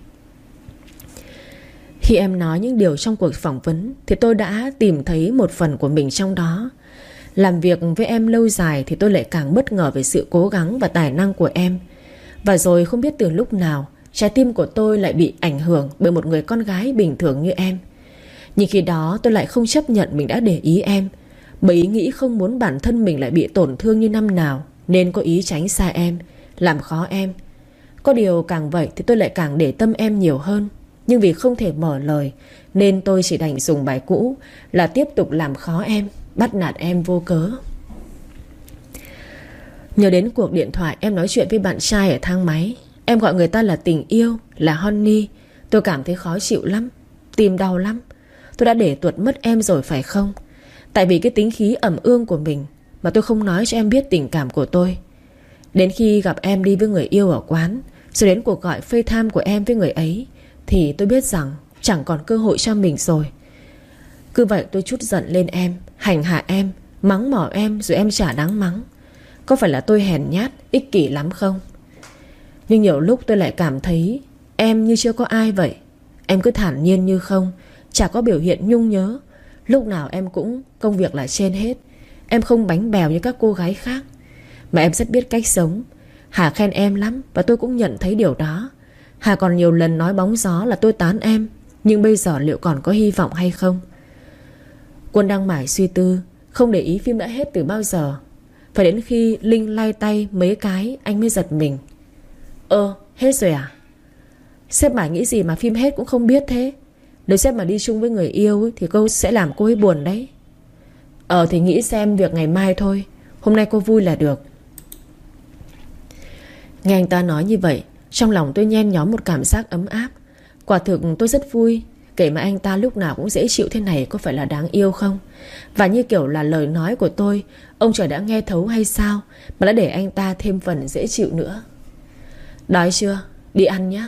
Khi em nói những điều trong cuộc phỏng vấn thì tôi đã tìm thấy một phần của mình trong đó. Làm việc với em lâu dài thì tôi lại càng bất ngờ về sự cố gắng và tài năng của em. Và rồi không biết từ lúc nào trái tim của tôi lại bị ảnh hưởng bởi một người con gái bình thường như em. Nhưng khi đó tôi lại không chấp nhận mình đã để ý em, bởi ý nghĩ không muốn bản thân mình lại bị tổn thương như năm nào, nên có ý tránh xa em, làm khó em. Có điều càng vậy thì tôi lại càng để tâm em nhiều hơn. Nhưng vì không thể mở lời nên tôi chỉ đành dùng bài cũ là tiếp tục làm khó em, bắt nạt em vô cớ. Nhớ đến cuộc điện thoại em nói chuyện với bạn trai ở thang máy. Em gọi người ta là tình yêu, là Honey. Tôi cảm thấy khó chịu lắm, tim đau lắm. Tôi đã để tuột mất em rồi phải không? Tại vì cái tính khí ẩm ương của mình mà tôi không nói cho em biết tình cảm của tôi. Đến khi gặp em đi với người yêu ở quán, rồi đến cuộc gọi FaceTime của em với người ấy, thì tôi biết rằng chẳng còn cơ hội cho mình rồi. Cứ vậy tôi trút giận lên em, hành hạ em, mắng mỏ em, rồi em chả đáng mắng. Có phải là tôi hèn nhát, ích kỷ lắm không? Nhưng nhiều lúc tôi lại cảm thấy em như chưa có ai vậy. Em cứ thản nhiên như không, chả có biểu hiện nhung nhớ. Lúc nào em cũng công việc là trên hết. Em không bánh bèo như các cô gái khác, mà em rất biết cách sống. Hà khen em lắm, và tôi cũng nhận thấy điều đó. Hà còn nhiều lần nói bóng gió là tôi tán em, nhưng bây giờ liệu còn có hy vọng hay không? Quân đang mải suy tư, không để ý phim đã hết từ bao giờ. Phải đến khi Linh lay tay mấy cái anh mới giật mình. Hết rồi à? Sếp mải nghĩ gì mà phim hết cũng không biết thế? Nếu sếp mà đi chung với người yêu thì cô sẽ làm cô ấy buồn đấy. Thì nghĩ xem việc ngày mai thôi. Hôm nay cô vui là được. Nghe anh ta nói như vậy, trong lòng tôi nhen nhóm một cảm giác ấm áp. Quả thực tôi rất vui. Kể mà anh ta lúc nào cũng dễ chịu thế này có phải là đáng yêu không? Và như kiểu là lời nói của tôi, ông trời đã nghe thấu hay sao mà đã để anh ta thêm phần dễ chịu nữa. Đói chưa? Đi ăn nhé.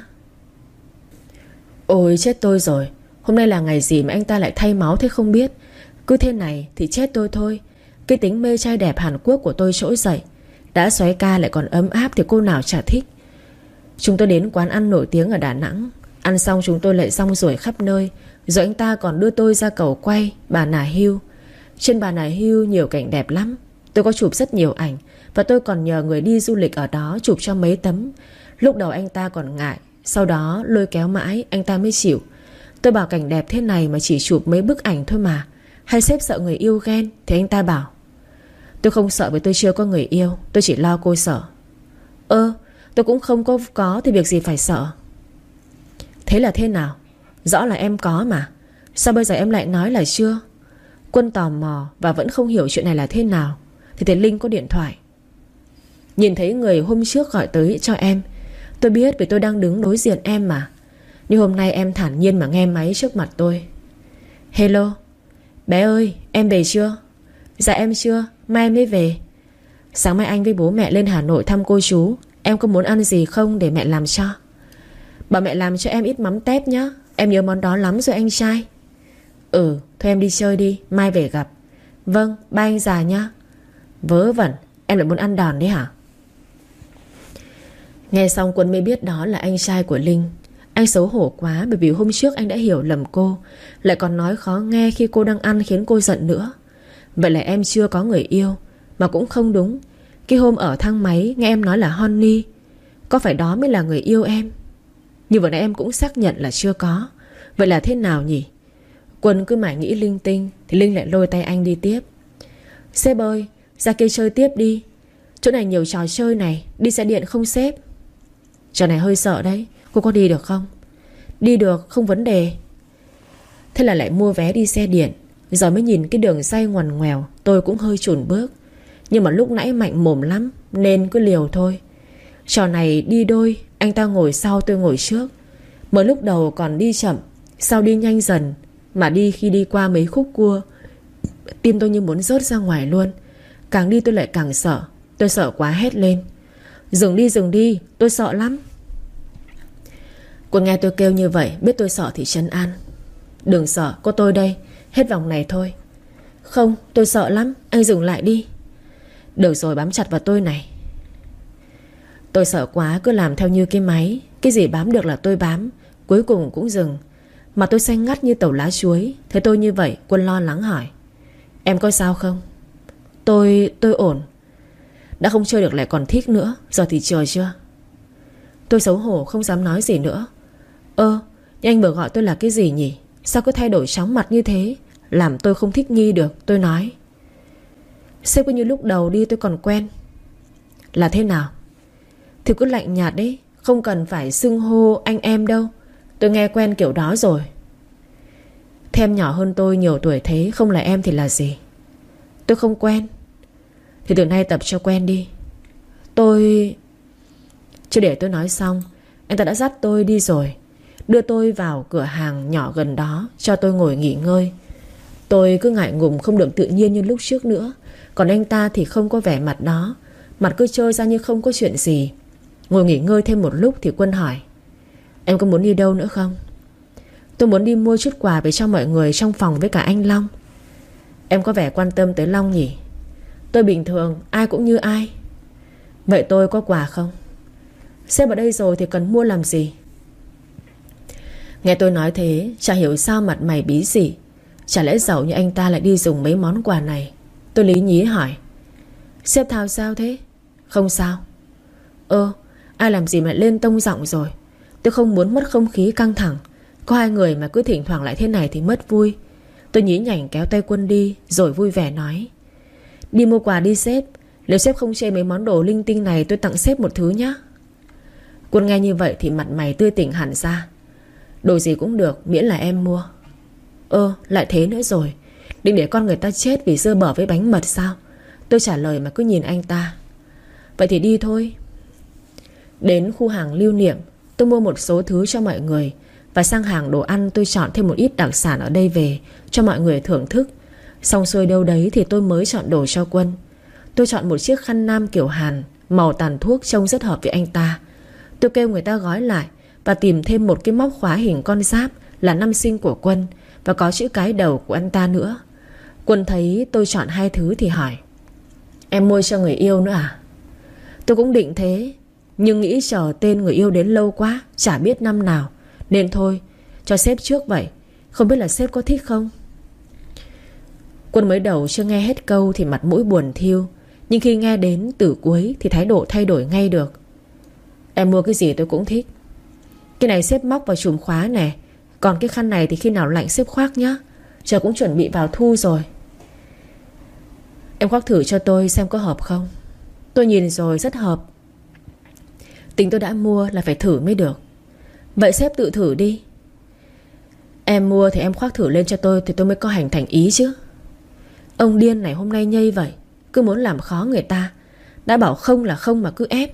Ôi chết tôi rồi. Hôm nay là ngày gì mà anh ta lại thay máu thế không biết. Cứ thế này thì chết tôi thôi. Cái tính mê trai đẹp Hàn Quốc của tôi trỗi dậy. Đã xoáy ca lại còn ấm áp thì cô nào chả thích. Chúng tôi đến quán ăn nổi tiếng ở Đà Nẵng. Ăn xong chúng tôi lại rong ruổi khắp nơi. Rồi anh ta còn đưa tôi ra cầu quay Bà Nà Hills. Trên Bà Nà Hills nhiều cảnh đẹp lắm. Tôi có chụp rất nhiều ảnh. Và tôi còn nhờ người đi du lịch ở đó chụp cho mấy tấm. Lúc đầu anh ta còn ngại, sau đó lôi kéo mãi anh ta mới chịu. Tôi bảo cảnh đẹp thế này mà chỉ chụp mấy bức ảnh thôi mà. Hay sếp sợ người yêu ghen? Thì anh ta bảo tôi không sợ vì tôi chưa có người yêu. Tôi chỉ lo cô sợ. Tôi cũng không có thì việc gì phải sợ. Thế là thế nào? Rõ là em có mà. Sao bây giờ em lại nói là chưa? Quân tò mò và vẫn không hiểu chuyện này là thế nào thì thấy Linh có điện thoại. Nhìn thấy người hôm trước gọi tới cho em. Tôi biết vì tôi đang đứng đối diện em mà. Nhưng hôm nay em thản nhiên mà nghe máy trước mặt tôi. Hello. Bé ơi, em về chưa? Dạ em chưa, mai em mới về. Sáng mai anh với bố mẹ lên Hà Nội thăm cô chú. Em có muốn ăn gì không để mẹ làm cho? Bảo mẹ làm cho em ít mắm tép nhá. Em nhớ món đó lắm rồi anh trai. Thôi em đi chơi đi, mai về gặp. Vâng, bye anh già nhá. Vớ vẩn, em lại muốn ăn đòn đấy hả? Nghe xong Quân mới biết đó là anh trai của Linh. Anh xấu hổ quá bởi vì hôm trước anh đã hiểu lầm cô. Lại còn nói khó nghe khi cô đang ăn khiến cô giận nữa. Vậy là em chưa có người yêu. Mà cũng không đúng. Cái hôm ở thang máy nghe em nói là Honey. Có phải đó mới là người yêu em? Nhưng vừa nãy em cũng xác nhận là chưa có. Vậy là thế nào nhỉ? Quân cứ mãi nghĩ linh tinh thì Linh lại lôi tay anh đi tiếp. Sếp ơi, ra kia chơi tiếp đi. Chỗ này nhiều trò chơi này. Đi xe điện không sếp? Trò này hơi sợ đấy. Cô có đi được không? Đi được, không vấn đề. Thế là lại mua vé đi xe điện. Giờ mới nhìn cái đường ray ngoằn ngoèo, tôi cũng hơi chùn bước. Nhưng mà lúc nãy mạnh mồm lắm nên cứ liều thôi. Trò này đi đôi, anh ta ngồi sau tôi ngồi trước. Mới lúc đầu còn đi chậm, sau đi nhanh dần. Mà đi khi đi qua mấy khúc cua, tim tôi như muốn rớt ra ngoài luôn. Càng đi tôi lại càng sợ. Tôi sợ quá hét lên. Dừng đi, tôi sợ lắm. Quân nghe tôi kêu như vậy, biết tôi sợ thì trấn an. Đừng sợ, có tôi đây. Hết vòng này thôi. Không, tôi sợ lắm, anh dừng lại đi. Được rồi, bám chặt vào tôi này. Tôi sợ quá cứ làm theo như cái máy. Cái gì bám được là tôi bám. Cuối cùng cũng dừng. Mà tôi xanh ngắt như tàu lá chuối. Thấy tôi như vậy, Quân lo lắng hỏi. Em có sao không? Tôi ổn. Đã không chơi được lại còn thích nữa. Giờ thì chờ chưa? Tôi xấu hổ không dám nói gì nữa. Nhưng anh vừa gọi tôi là cái gì nhỉ? Sao cứ thay đổi chóng mặt như thế? Làm tôi không thích nghi được. Tôi nói sếp cứ như lúc đầu đi tôi còn quen. Là thế nào? Thì cứ lạnh nhạt đấy. Không cần phải xưng hô anh em đâu. Tôi nghe quen kiểu đó rồi. Thế em nhỏ hơn tôi nhiều tuổi thế, không là em thì là gì? Tôi không quen. Thì từ nay tập cho quen đi. Chưa để tôi nói xong, anh ta đã dắt tôi đi rồi. Đưa tôi vào cửa hàng nhỏ gần đó, cho tôi ngồi nghỉ ngơi. Tôi cứ ngại ngùng không được tự nhiên như lúc trước nữa. Còn anh ta thì không có vẻ mặt đó. Mặt cứ trôi ra như không có chuyện gì. Ngồi nghỉ ngơi thêm một lúc thì Quân hỏi. Em có muốn đi đâu nữa không? Tôi muốn đi mua chút quà về cho mọi người trong phòng với cả anh Long. Em có vẻ quan tâm tới Long nhỉ? Tôi bình thường, ai cũng như ai. Vậy tôi có quà không? Sếp ở đây rồi thì cần mua làm gì? Nghe tôi nói thế, chả hiểu sao mặt mày bí xỉ. Chả lẽ giàu như anh ta lại đi dùng mấy món quà này? Tôi lý nhí hỏi. Sếp Thao sao thế? Không sao. Ai làm gì mà lên tông giọng rồi? Tôi không muốn mất không khí căng thẳng. Có hai người mà cứ thỉnh thoảng lại thế này thì mất vui. Tôi nhí nhảnh kéo tay Quân đi, rồi vui vẻ nói. Đi mua quà đi sếp. Nếu sếp không chê mấy món đồ linh tinh này, tôi tặng sếp một thứ nhé. Quân nghe như vậy thì mặt mày tươi tỉnh hẳn ra. Đồ gì cũng được, miễn là em mua. Lại thế nữa rồi. Định để con người ta chết vì dưa bở với bánh mật sao? Tôi trả lời mà cứ nhìn anh ta. Vậy thì đi thôi. Đến khu hàng lưu niệm, tôi mua một số thứ cho mọi người. Và sang hàng đồ ăn tôi chọn thêm một ít đặc sản ở đây về cho mọi người thưởng thức. Xong xuôi đâu đấy thì tôi mới chọn đồ cho Quân. Tôi chọn một chiếc khăn nam kiểu Hàn, màu tàn thuốc trông rất hợp với anh ta. Tôi kêu người ta gói lại và tìm thêm một cái móc khóa hình con giáp là năm sinh của Quân và có chữ cái đầu của anh ta nữa. Quân thấy tôi chọn hai thứ thì hỏi. Em mua cho người yêu nữa à? Tôi cũng định thế, nhưng nghĩ chờ tên người yêu đến lâu quá, chả biết năm nào, nên thôi, cho sếp trước vậy. Không biết là sếp có thích không? Quân mới đầu chưa nghe hết câu thì mặt mũi buồn thiu, nhưng khi nghe đến từ cuối thì thái độ thay đổi ngay được. Em mua cái gì tôi cũng thích. Cái này sếp móc vào chùm khóa nè. Còn cái khăn này thì khi nào lạnh sếp khoác nhá. Giờ cũng chuẩn bị vào thu rồi. Em khoác thử cho tôi xem có hợp không. Tôi nhìn rồi rất hợp. Tính tôi đã mua là phải thử mới được. Vậy sếp tự thử đi. Em mua thì em khoác thử lên cho tôi thì tôi mới có hành thành ý chứ. Ông điên này hôm nay nhây vậy, cứ muốn làm khó người ta. Đã bảo không là không mà cứ ép.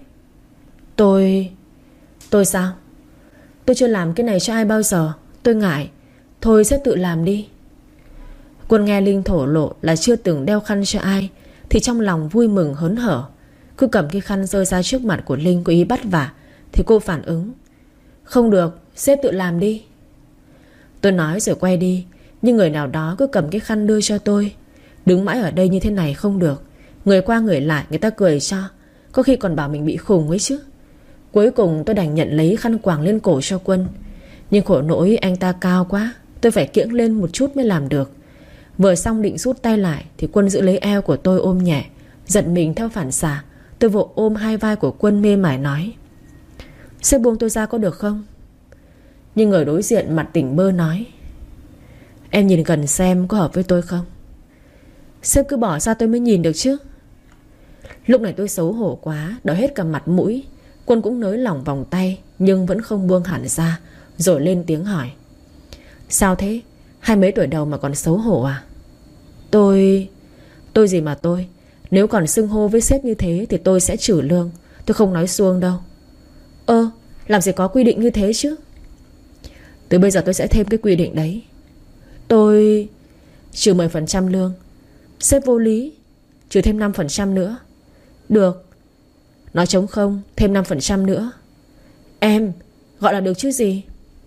Tôi sao? Tôi chưa làm cái này cho ai bao giờ. Tôi ngại. Thôi sếp tự làm đi. Quân nghe Linh thổ lộ là chưa từng đeo khăn cho ai thì trong lòng vui mừng hớn hở. Cứ cầm cái khăn rơi ra trước mặt của Linh có ý bắt vả thì cô phản ứng. Không được, sếp tự làm đi. Tôi nói rồi quay đi, nhưng người nào đó cứ cầm cái khăn đưa cho tôi. Đứng mãi ở đây như thế này không được. Người qua người lại người ta cười cho. Có khi còn bảo mình bị khùng ấy chứ. Cuối cùng tôi đành nhận lấy khăn quàng lên cổ cho Quân. Nhưng khổ nỗi anh ta cao quá, tôi phải kiễng lên một chút mới làm được. Vừa xong định rút tay lại thì Quân giữ lấy eo của tôi ôm nhẹ. Giật mình theo phản xạ, tôi vội ôm hai vai của Quân mê mải nói. Sếp buông tôi ra có được không? Nhưng người đối diện mặt tỉnh bơ nói. Em nhìn gần xem có hợp với tôi không? Sếp cứ bỏ ra tôi mới nhìn được chứ. Lúc này tôi xấu hổ quá, đỏ hết cả mặt mũi. Quân cũng nới lỏng vòng tay nhưng vẫn không buông hẳn ra, rồi lên tiếng hỏi. Sao thế? Hai mấy tuổi đầu mà còn xấu hổ à? Tôi gì mà tôi? Nếu còn xưng hô với sếp như thế thì tôi sẽ trừ lương. Tôi không nói suông đâu. Làm gì có quy định như thế chứ? Từ bây giờ tôi sẽ thêm cái quy định đấy. Tôi trừ 10% lương. Sếp vô lý. Trừ thêm 5% nữa. Được. Nói trống không, thêm 5% nữa. Em, gọi là được chứ gì.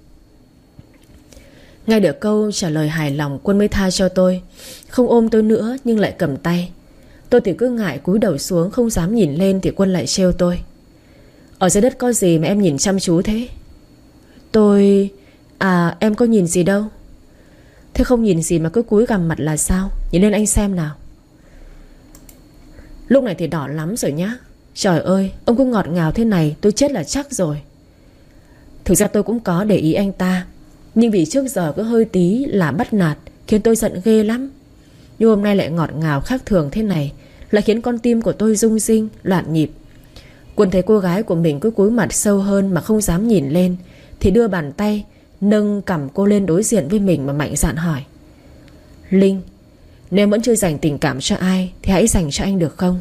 Nghe được câu trả lời hài lòng, Quân mới tha cho tôi. Không ôm tôi nữa nhưng lại cầm tay. Tôi thì cứ ngại cúi đầu xuống không dám nhìn lên thì Quân lại trêu tôi. Ở dưới đất có gì mà em nhìn chăm chú thế? Em có nhìn gì đâu. Thế không nhìn gì mà cứ cúi gằm mặt là sao? Nhìn lên anh xem nào. Lúc này thì đỏ lắm rồi nhá. Trời ơi, ông cứ ngọt ngào thế này tôi chết là chắc rồi. Thực ra tôi cũng có để ý anh ta, nhưng vì trước giờ cứ hơi tí là bắt nạt khiến tôi giận ghê lắm. Nhưng hôm nay lại ngọt ngào khác thường thế này, lại khiến con tim của tôi rung rinh, loạn nhịp. Quân thấy cô gái của mình cứ cúi mặt sâu hơn mà không dám nhìn lên thì đưa bàn tay nâng cằm cô lên đối diện với mình mà mạnh dạn hỏi. Linh, nếu vẫn chưa dành tình cảm cho ai thì hãy dành cho anh được không?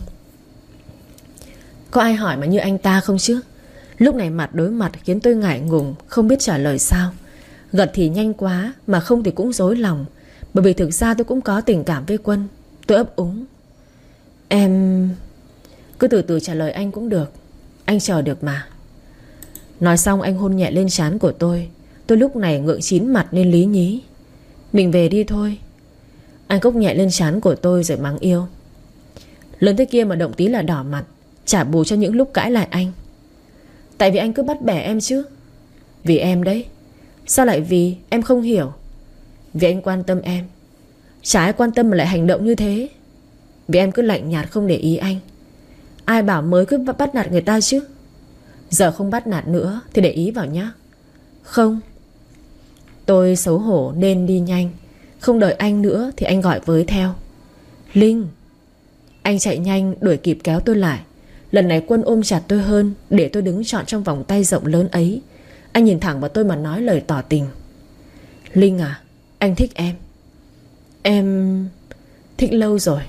Có ai hỏi mà như anh ta không chứ? Lúc này mặt đối mặt khiến tôi ngại ngùng, không biết trả lời sao. Gật thì nhanh quá, mà không thì cũng rối lòng. Bởi vì thực ra tôi cũng có tình cảm với Quân. Tôi ấp úng. Em... Cứ từ từ trả lời anh cũng được. Anh chờ được mà. Nói xong anh hôn nhẹ lên trán của tôi, Tôi lúc này ngượng chín mặt nên lý nhí: "Mình về đi thôi." Anh cốc nhẹ lên trán của tôi rồi mắng yêu: "Lớn thế kia mà động tí là đỏ mặt, trả bù cho những lúc cãi lại anh." "Tại vì anh cứ bắt bẻ em chứ." "Vì em đấy." "Sao lại vì em không hiểu?" "Vì anh quan tâm em." "Chả ai quan tâm mà lại hành động như thế." "Vì em cứ lạnh nhạt không để ý anh." "Ai bảo mới cứ bắt nạt người ta chứ." "Giờ không bắt nạt nữa thì để ý vào nhá." "Không." Tôi xấu hổ nên đi nhanh. Không đợi anh nữa thì anh gọi với theo: "Linh." Anh chạy nhanh đuổi kịp kéo tôi lại. Lần này Quân ôm chặt tôi hơn, để tôi đứng trọn trong vòng tay rộng lớn ấy. Anh nhìn thẳng vào tôi mà nói lời tỏ tình: "Linh à, anh thích em." "Em thích lâu rồi."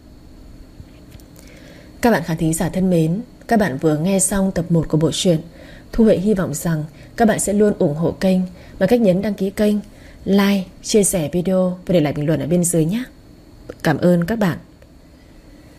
Các bạn khán thính giả thân mến, các bạn vừa nghe xong tập 1 của bộ truyện. Thu Huệ hy vọng rằng các bạn sẽ luôn ủng hộ kênh bằng cách nhấn đăng ký kênh, like, chia sẻ video và để lại bình luận ở bên dưới nhé. Cảm ơn các bạn.